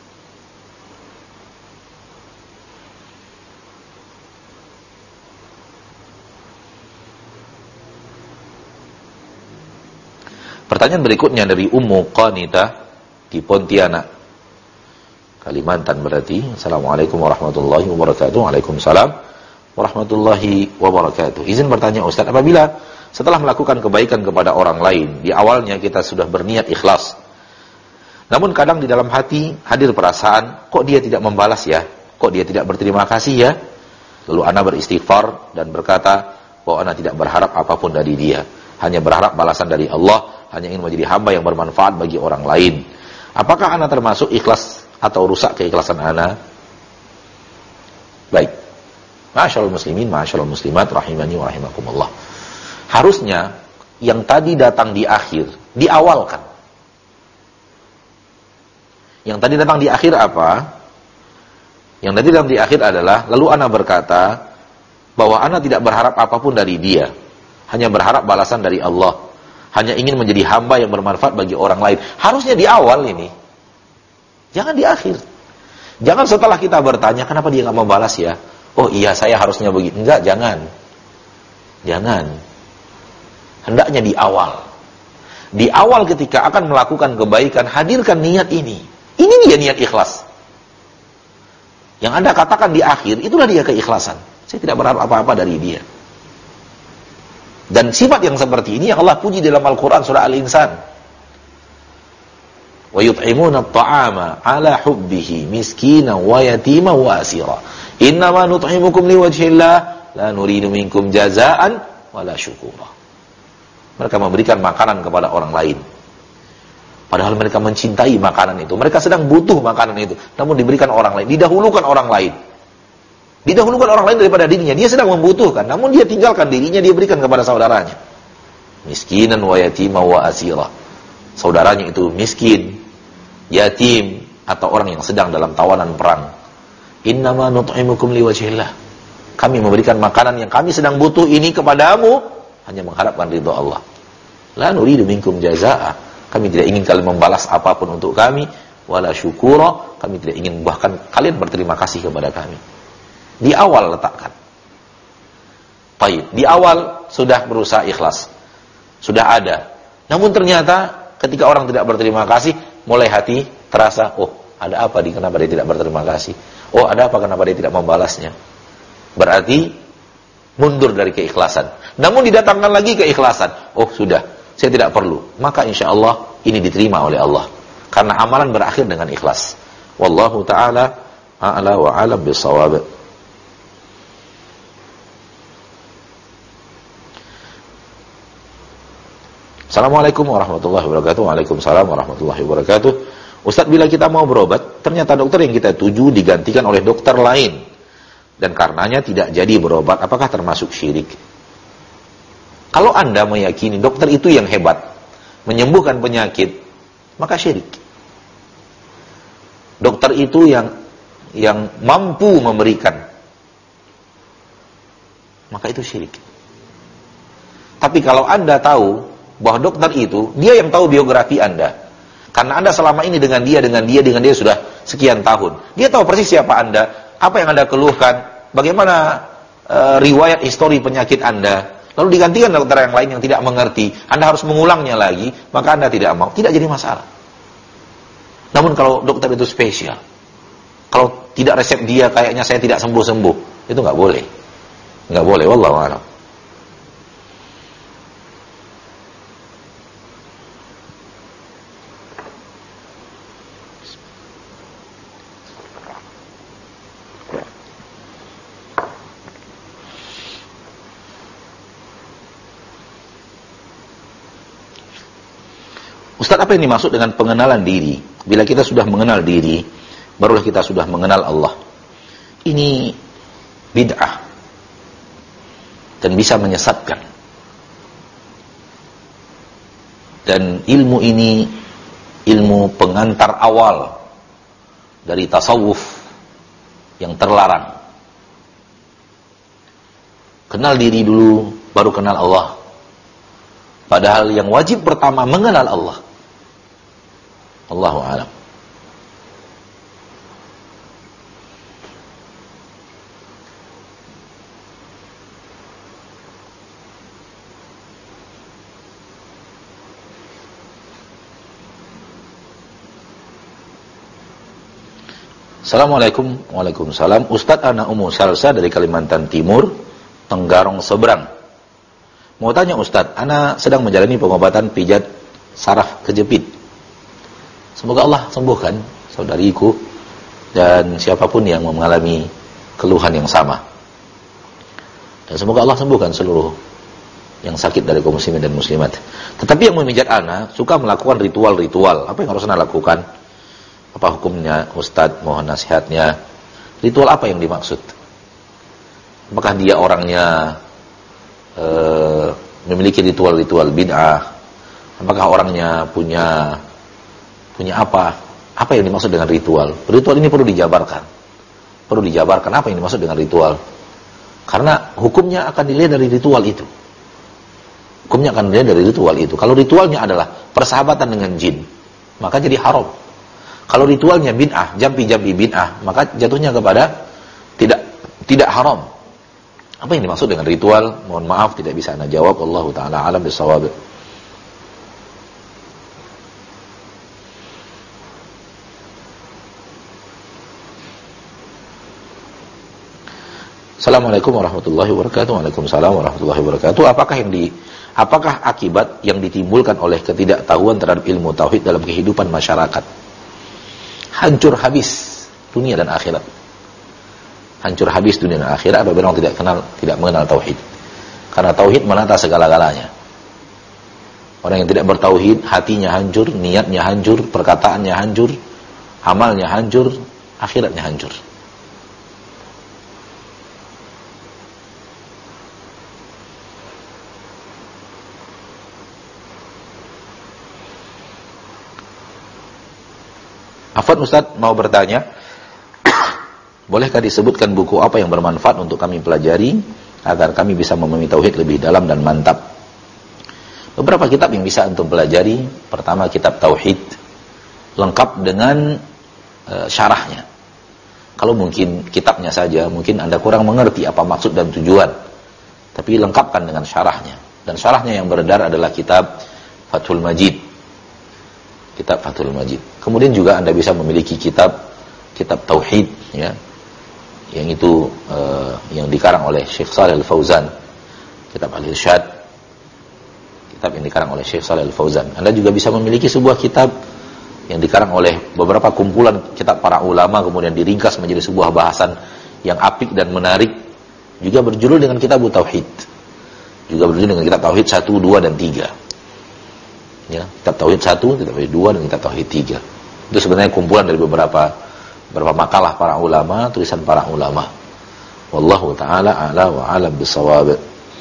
Pertanyaan berikutnya dari Ummu Qanitah di Pontianak, Kalimantan berarti. Assalamualaikum warahmatullahi wabarakatuh. Waalaikumsalam warahmatullahi wabarakatuh. Izin bertanya Ustaz, apabila setelah melakukan kebaikan kepada orang lain, di awalnya kita sudah berniat ikhlas, namun kadang di dalam hati hadir perasaan, kok dia tidak membalas ya? Kok dia tidak berterima kasih ya? Lalu ana beristighfar dan berkata bahwa ana tidak berharap apapun dari dia, hanya berharap balasan dari Allah, hanya ingin menjadi hamba yang bermanfaat bagi orang lain. Apakah ana termasuk ikhlas atau rusak keikhlasan ana? Baik. Ma'asyiral muslimin, ma'asyiral muslimat, rahimani wa rahimakumullah. Harusnya yang tadi datang di akhir, diawalkan. Yang tadi datang di akhir apa? Yang tadi datang di akhir adalah, lalu ana berkata bahwa ana tidak berharap apapun dari dia, hanya berharap balasan dari Allah, hanya ingin menjadi hamba yang bermanfaat bagi orang lain. Harusnya di awal ini, jangan di akhir. Jangan setelah kita bertanya kenapa dia nggak membalas ya, oh iya saya harusnya begitu. Enggak, jangan. Hendaknya di awal. Di awal ketika akan melakukan kebaikan, hadirkan niat ini. Ini dia niat ikhlas. Yang Anda katakan di akhir, itulah dia keikhlasan. Saya tidak berharap apa-apa dari dia. Dan sifat yang seperti ini yang Allah puji dalam Al-Quran surah Al-Insan. Wa yut'imuna at-ta'ama ala hubbihi miskinan wa yatima wa asira. Innama nut'imukum liwajhillah la nuridu minkum jazaan wala syukura. Mereka memberikan makanan kepada orang lain, padahal mereka mencintai makanan itu. Mereka sedang butuh makanan itu, namun diberikan orang lain, didahulukan orang lain. Didahulukan orang lain daripada dirinya. Dia sedang membutuhkan, namun dia tinggalkan dirinya, dia berikan kepada saudaranya. Miskinan wa yatima wa asira. Saudaranya itu miskin, yatim, atau orang yang sedang dalam tawanan perang. Innama nut'imukum liwajhillah. Kami memberikan makanan yang kami sedang butuh ini kepadamu hanya mengharapkan ridha Allah. La nuridu minkum jazaa. Kami tidak ingin kalian membalas apapun untuk kami, wala syukura. Kami tidak ingin bahkan kalian berterima kasih kepada kami. Di awal letakkan. Baik, di awal sudah berusaha ikhlas. Sudah ada. Namun ternyata ketika orang tidak berterima kasih, mulai hati terasa, oh, ada apa kenapa dia tidak berterima kasih? Oh, ada apa kenapa dia tidak membalasnya? Berarti mundur dari keikhlasan. Namun didatangkan lagi keikhlasan. Oh, sudah, saya tidak perlu. Maka insya Allah ini diterima oleh Allah. Karena amalan berakhir dengan ikhlas. Wallahu ta'ala a'la wa a'lam bis-shawab. Assalamualaikum warahmatullahi wabarakatuh. Waalaikumsalam warahmatullahi wabarakatuh. Ustaz, bila kita mau berobat, ternyata dokter yang kita tuju digantikan oleh dokter lain, dan karenanya tidak jadi berobat, apakah termasuk syirik? Kalau Anda meyakini dokter itu yang hebat, menyembuhkan penyakit, maka syirik. Dokter itu yang mampu memberikan, maka itu syirik. Tapi kalau Anda tahu bahwa dokter itu, dia yang tahu biografi Anda, karena Anda selama ini dengan dia sudah sekian tahun, dia tahu persis siapa Anda, apa yang Anda keluhkan, bagaimana riwayat histori penyakit Anda, lalu digantikan dokter yang lain yang tidak mengerti, Anda harus mengulangnya lagi, maka Anda tidak mau, tidak jadi masalah. Namun kalau dokter itu spesial, kalau tidak resep dia kayaknya saya tidak sembuh-sembuh, itu nggak boleh. Nggak boleh, wallahu a'lam. Ustaz, apa yang dimaksud dengan pengenalan diri? Bila kita sudah mengenal diri, barulah kita sudah mengenal Allah. Ini bid'ah dan bisa menyesatkan. Dan ilmu ini ilmu pengantar awal dari tasawuf yang terlarang. Kenal diri dulu, baru kenal Allah. Padahal yang wajib pertama mengenal Allah. Allahu a'lam. Assalamualaikum. Waalaikumsalam. Ustadz, ana Umu Salsa dari Kalimantan Timur, Tenggarong Seberang. Mau tanya Ustadz, ana sedang menjalani pengobatan pijat saraf kejepit. Semoga Allah sembuhkan saudariku dan siapapun yang mengalami keluhan yang sama. Dan semoga Allah sembuhkan seluruh yang sakit dari kaum muslimin dan muslimat. Tetapi yang memijat ana suka melakukan ritual-ritual. Apa yang harus ana lakukan? Apa hukumnya Ustadz? Mohon nasihatnya. Ritual apa yang dimaksud? Apakah dia orangnya memiliki ritual-ritual bid'ah? Apakah orangnya punya apa? Apa yang dimaksud dengan ritual? Ritual ini perlu dijabarkan. Perlu dijabarkan apa yang dimaksud dengan ritual. Karena hukumnya akan dilihat dari ritual itu. Hukumnya akan dilihat dari ritual itu. Kalau ritualnya adalah persahabatan dengan jin, maka jadi haram. Kalau ritualnya bid'ah, jampi-jampi bid'ah, maka jatuhnya kepada tidak haram. Apa yang dimaksud dengan ritual? Mohon maaf tidak bisa ana jawab. Wallahu taala alam bisawab. Assalamualaikum warahmatullahi wabarakatuh. Waalaikumsalam warahmatullahi wabarakatuh. Apakah akibat yang ditimbulkan oleh ketidaktahuan terhadap ilmu tauhid dalam kehidupan masyarakat? Hancur habis dunia dan akhirat. Hancur habis dunia dan akhirat apabila orang tidak mengenal tauhid. Karena tauhid menata segala-galanya. Orang yang tidak bertauhid, hatinya hancur, niatnya hancur, perkataannya hancur, amalnya hancur, akhiratnya hancur. Afwan Ustaz mau bertanya, bolehkah disebutkan buku apa yang bermanfaat untuk kami pelajari agar kami bisa memahami tauhid lebih dalam dan mantap? Beberapa kitab yang bisa antum pelajari. Pertama, kitab tauhid lengkap dengan syarahnya. Kalau mungkin kitabnya saja, mungkin Anda kurang mengerti apa maksud dan tujuan. Tapi lengkapkan dengan syarahnya. Dan syarahnya yang beredar adalah kitab Fathul Majid. Kitab Fathul Majid. Kemudian juga Anda bisa memiliki kitab tauhid, ya, yang itu yang dikarang oleh Syekh Shalih Al-Fauzan, kitab Al-Irsyad, kitab yang dikarang oleh Syekh Shalih Al-Fauzan. Anda juga bisa memiliki sebuah kitab yang dikarang oleh beberapa kumpulan kitab para ulama, kemudian diringkas menjadi sebuah bahasan yang apik dan menarik, juga berjudul dengan kitab Tauhid, juga berjudul dengan kitab Tauhid 1, 2, dan 3. Ya, kitab Tauhid 1, kitab Tauhid 2, dan kitab Tauhid 3. Itu sebenarnya kumpulan dari beberapa makalah para ulama, tulisan para ulama. Wallahu ta'ala a'la wa a'lam bisawab.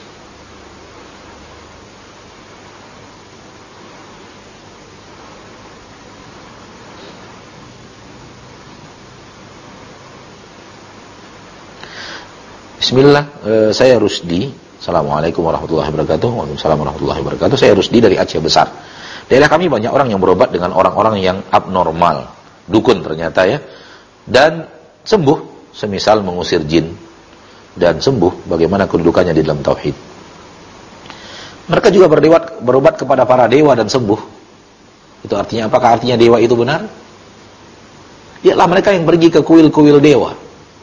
Bismillah, saya Rusdi. Assalamualaikum warahmatullahi wabarakatuh. Waalaikumsalam warahmatullahi wabarakatuh. Saya Rusdi dari Aceh Besar. Daerah kami banyak orang yang berobat dengan orang-orang yang abnormal, dukun ternyata, ya, dan sembuh, semisal mengusir jin dan sembuh. Bagaimana kedudukannya di dalam tauhid? Mereka juga berobat kepada para dewa dan sembuh. Itu artinya, apakah artinya dewa itu benar? Ialah mereka yang pergi ke kuil-kuil dewa.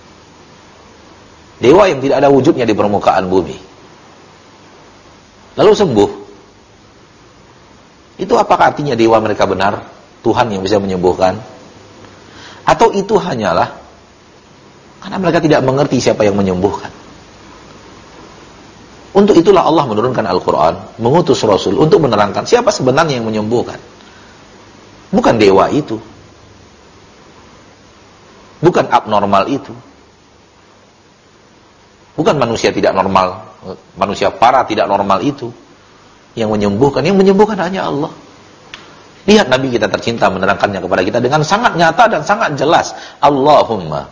Dewa yang tidak ada wujudnya di permukaan bumi, lalu sembuh. Itu apakah artinya dewa mereka benar? Tuhan yang bisa menyembuhkan? Atau itu hanyalah karena mereka tidak mengerti siapa yang menyembuhkan? Untuk itulah Allah menurunkan Al-Quran, mengutus Rasul untuk menerangkan siapa sebenarnya yang menyembuhkan. Bukan dewa itu. Bukan abnormal itu. Bukan manusia tidak normal, manusia parah tidak normal itu yang menyembuhkan. Yang menyembuhkan hanya Allah. Lihat Nabi kita tercinta menerangkannya kepada kita dengan sangat nyata dan sangat jelas. Allahumma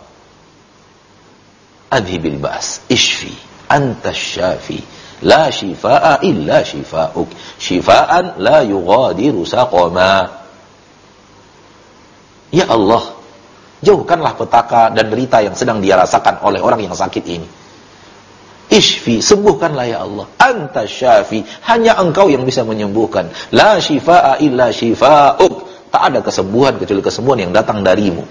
adhibil ba's, ishfi, anta syafi, la shifaa illa shifauk, shifaan la yughadiru saqama. Ya Allah, jauhkanlah petaka dan derita yang sedang dia rasakan oleh orang yang sakit ini. Ishfi, sembuhkanlah ya Allah. Anta syafi, hanya engkau yang bisa menyembuhkan. La shifaa illa shifauk, tak ada kesembuhan kecuali kesembuhan yang datang darimu.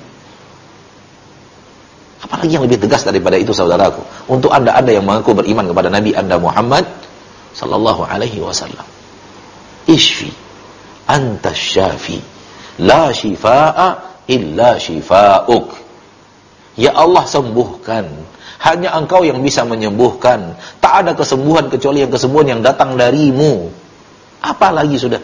Apalagi yang lebih tegas daripada itu, saudaraku, untuk anda yang mengaku beriman kepada Nabi anda Muhammad sallallahu alaihi wasallam. Ishfi, anta syafi, la shifaa illa shifauk. Ya Allah, sembuhkan, hanya engkau yang bisa menyembuhkan. Tak ada kesembuhan kecuali yang kesembuhan yang datang darimu. Apa lagi sudah?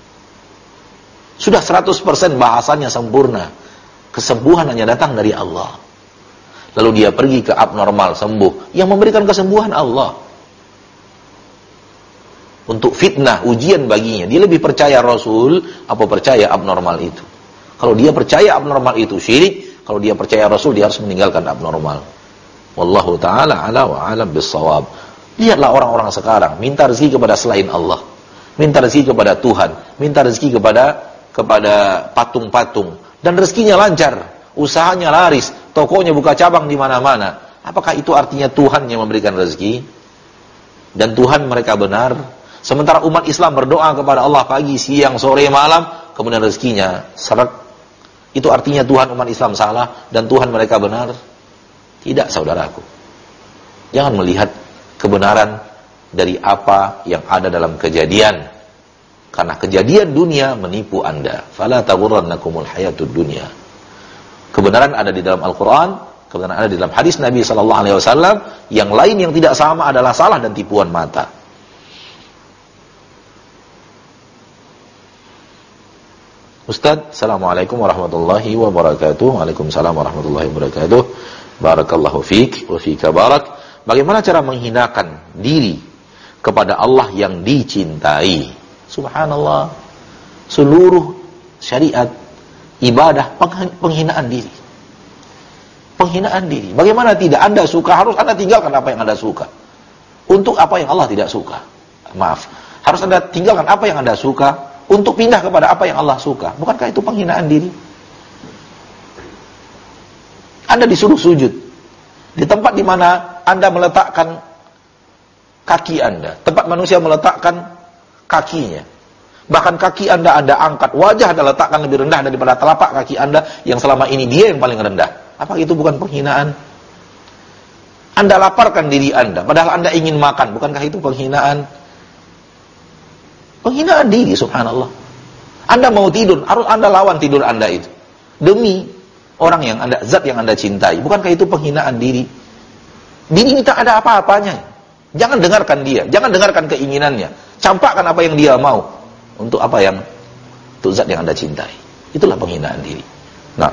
Sudah 100% bahasanya sempurna. Kesembuhan hanya datang dari Allah. Lalu dia pergi ke abnormal, sembuh. Yang memberikan kesembuhan Allah. Untuk fitnah, ujian baginya. Dia lebih percaya Rasul apa percaya abnormal itu. Kalau dia percaya abnormal itu syirik, kalau dia percaya Rasul, dia harus meninggalkan abnormal. Wallahu ta'ala ala wa alam bissawab. Lihatlah orang-orang sekarang minta rezeki kepada selain Allah, minta rezeki kepada Tuhan, minta rezeki kepada patung-patung, dan rezekinya lancar, usahanya laris, tokonya buka cabang di mana-mana. Apakah itu artinya Tuhan yang memberikan rezeki dan Tuhan mereka benar? Sementara umat Islam berdoa kepada Allah pagi, siang, sore, malam, kemudian rezekinya seret. Itu artinya Tuhan umat Islam salah dan Tuhan mereka benar? Tidak, saudaraku. Jangan melihat kebenaran dari apa yang ada dalam kejadian. Karena kejadian dunia menipu anda. Fala taghurrannakumul hayatud dunya. Kebenaran ada di dalam Al-Quran, kebenaran ada di dalam hadis Nabi SAW. Yang lain yang tidak sama adalah salah dan tipuan mata. Ustaz, Assalamualaikum warahmatullahi wabarakatuh. Waalaikumsalam warahmatullahi wabarakatuh. Barakallahu fiik wa fika barak. Bagaimana cara menghinakan diri kepada Allah yang dicintai? Subhanallah. Seluruh syariat, ibadah, penghinaan diri. Penghinaan diri. Bagaimana tidak? Anda suka, harus Anda tinggalkan apa yang Anda suka. Untuk apa yang Allah tidak suka. Maaf. Harus Anda tinggalkan apa yang Anda suka untuk pindah kepada apa yang Allah suka. Bukankah itu penghinaan diri? Anda disuruh sujud di tempat di mana Anda meletakkan kaki Anda, tempat manusia meletakkan kakinya. Bahkan kaki Anda angkat, wajah Anda letakkan lebih rendah daripada telapak kaki Anda yang selama ini dia yang paling rendah. Apa itu bukan penghinaan? Anda laparkan diri Anda, padahal Anda ingin makan. Bukankah itu penghinaan? Penghinaan diri, subhanallah. Anda mau tidur, harus Anda lawan tidur Anda itu. Demi orang yang Anda, zat yang Anda cintai. Bukankah itu penghinaan diri? Diri ini tak ada apa-apanya. Jangan dengarkan dia, jangan dengarkan keinginannya. Campakkan apa yang dia mau. Untuk apa yang, untuk zat yang Anda cintai. Itulah penghinaan diri. Nah,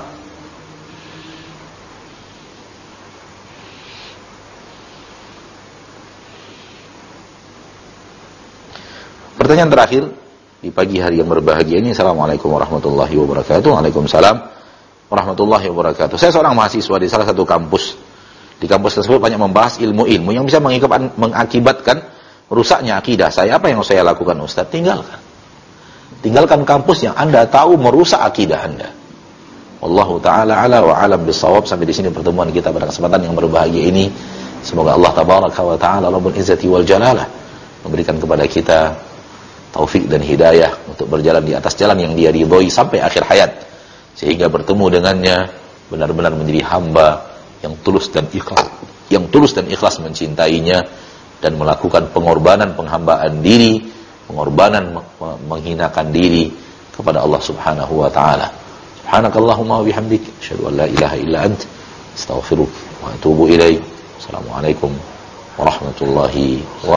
pertanyaan terakhir di pagi hari yang berbahagia ini. Assalamualaikum warahmatullahi wabarakatuh. Waalaikumsalam warahmatullahi wabarakatuh. Saya seorang mahasiswa di salah satu kampus. Di kampus tersebut banyak membahas ilmu-ilmu yang bisa mengakibatkan rusaknya akidah saya. Apa yang saya lakukan, Ustaz? Tinggalkan kampus yang Anda tahu merusak akidah Anda. Wallahu ta'ala ala wa alam bisawab. Sampai di sini pertemuan kita pada kesempatan yang berbahagia ini. Semoga Allah tabaraka wa ta'ala Rabbul izzati wal jalalah memberikan kepada kita taufik dan hidayah untuk berjalan di atas jalan yang Dia ridhoi sampai akhir hayat, sehingga bertemu dengannya benar-benar menjadi hamba yang tulus dan ikhlas mencintainya dan melakukan pengorbanan penghambaan diri, pengorbanan menghinakan diri kepada Allah Subhanahu wa taala. Subhanakallahumma wa bihamdik, asyhadu an la ilaha illa ant, astaghfiruka wa atubu ilaik. Assalamualaikum warahmatullahi wabarakatuh.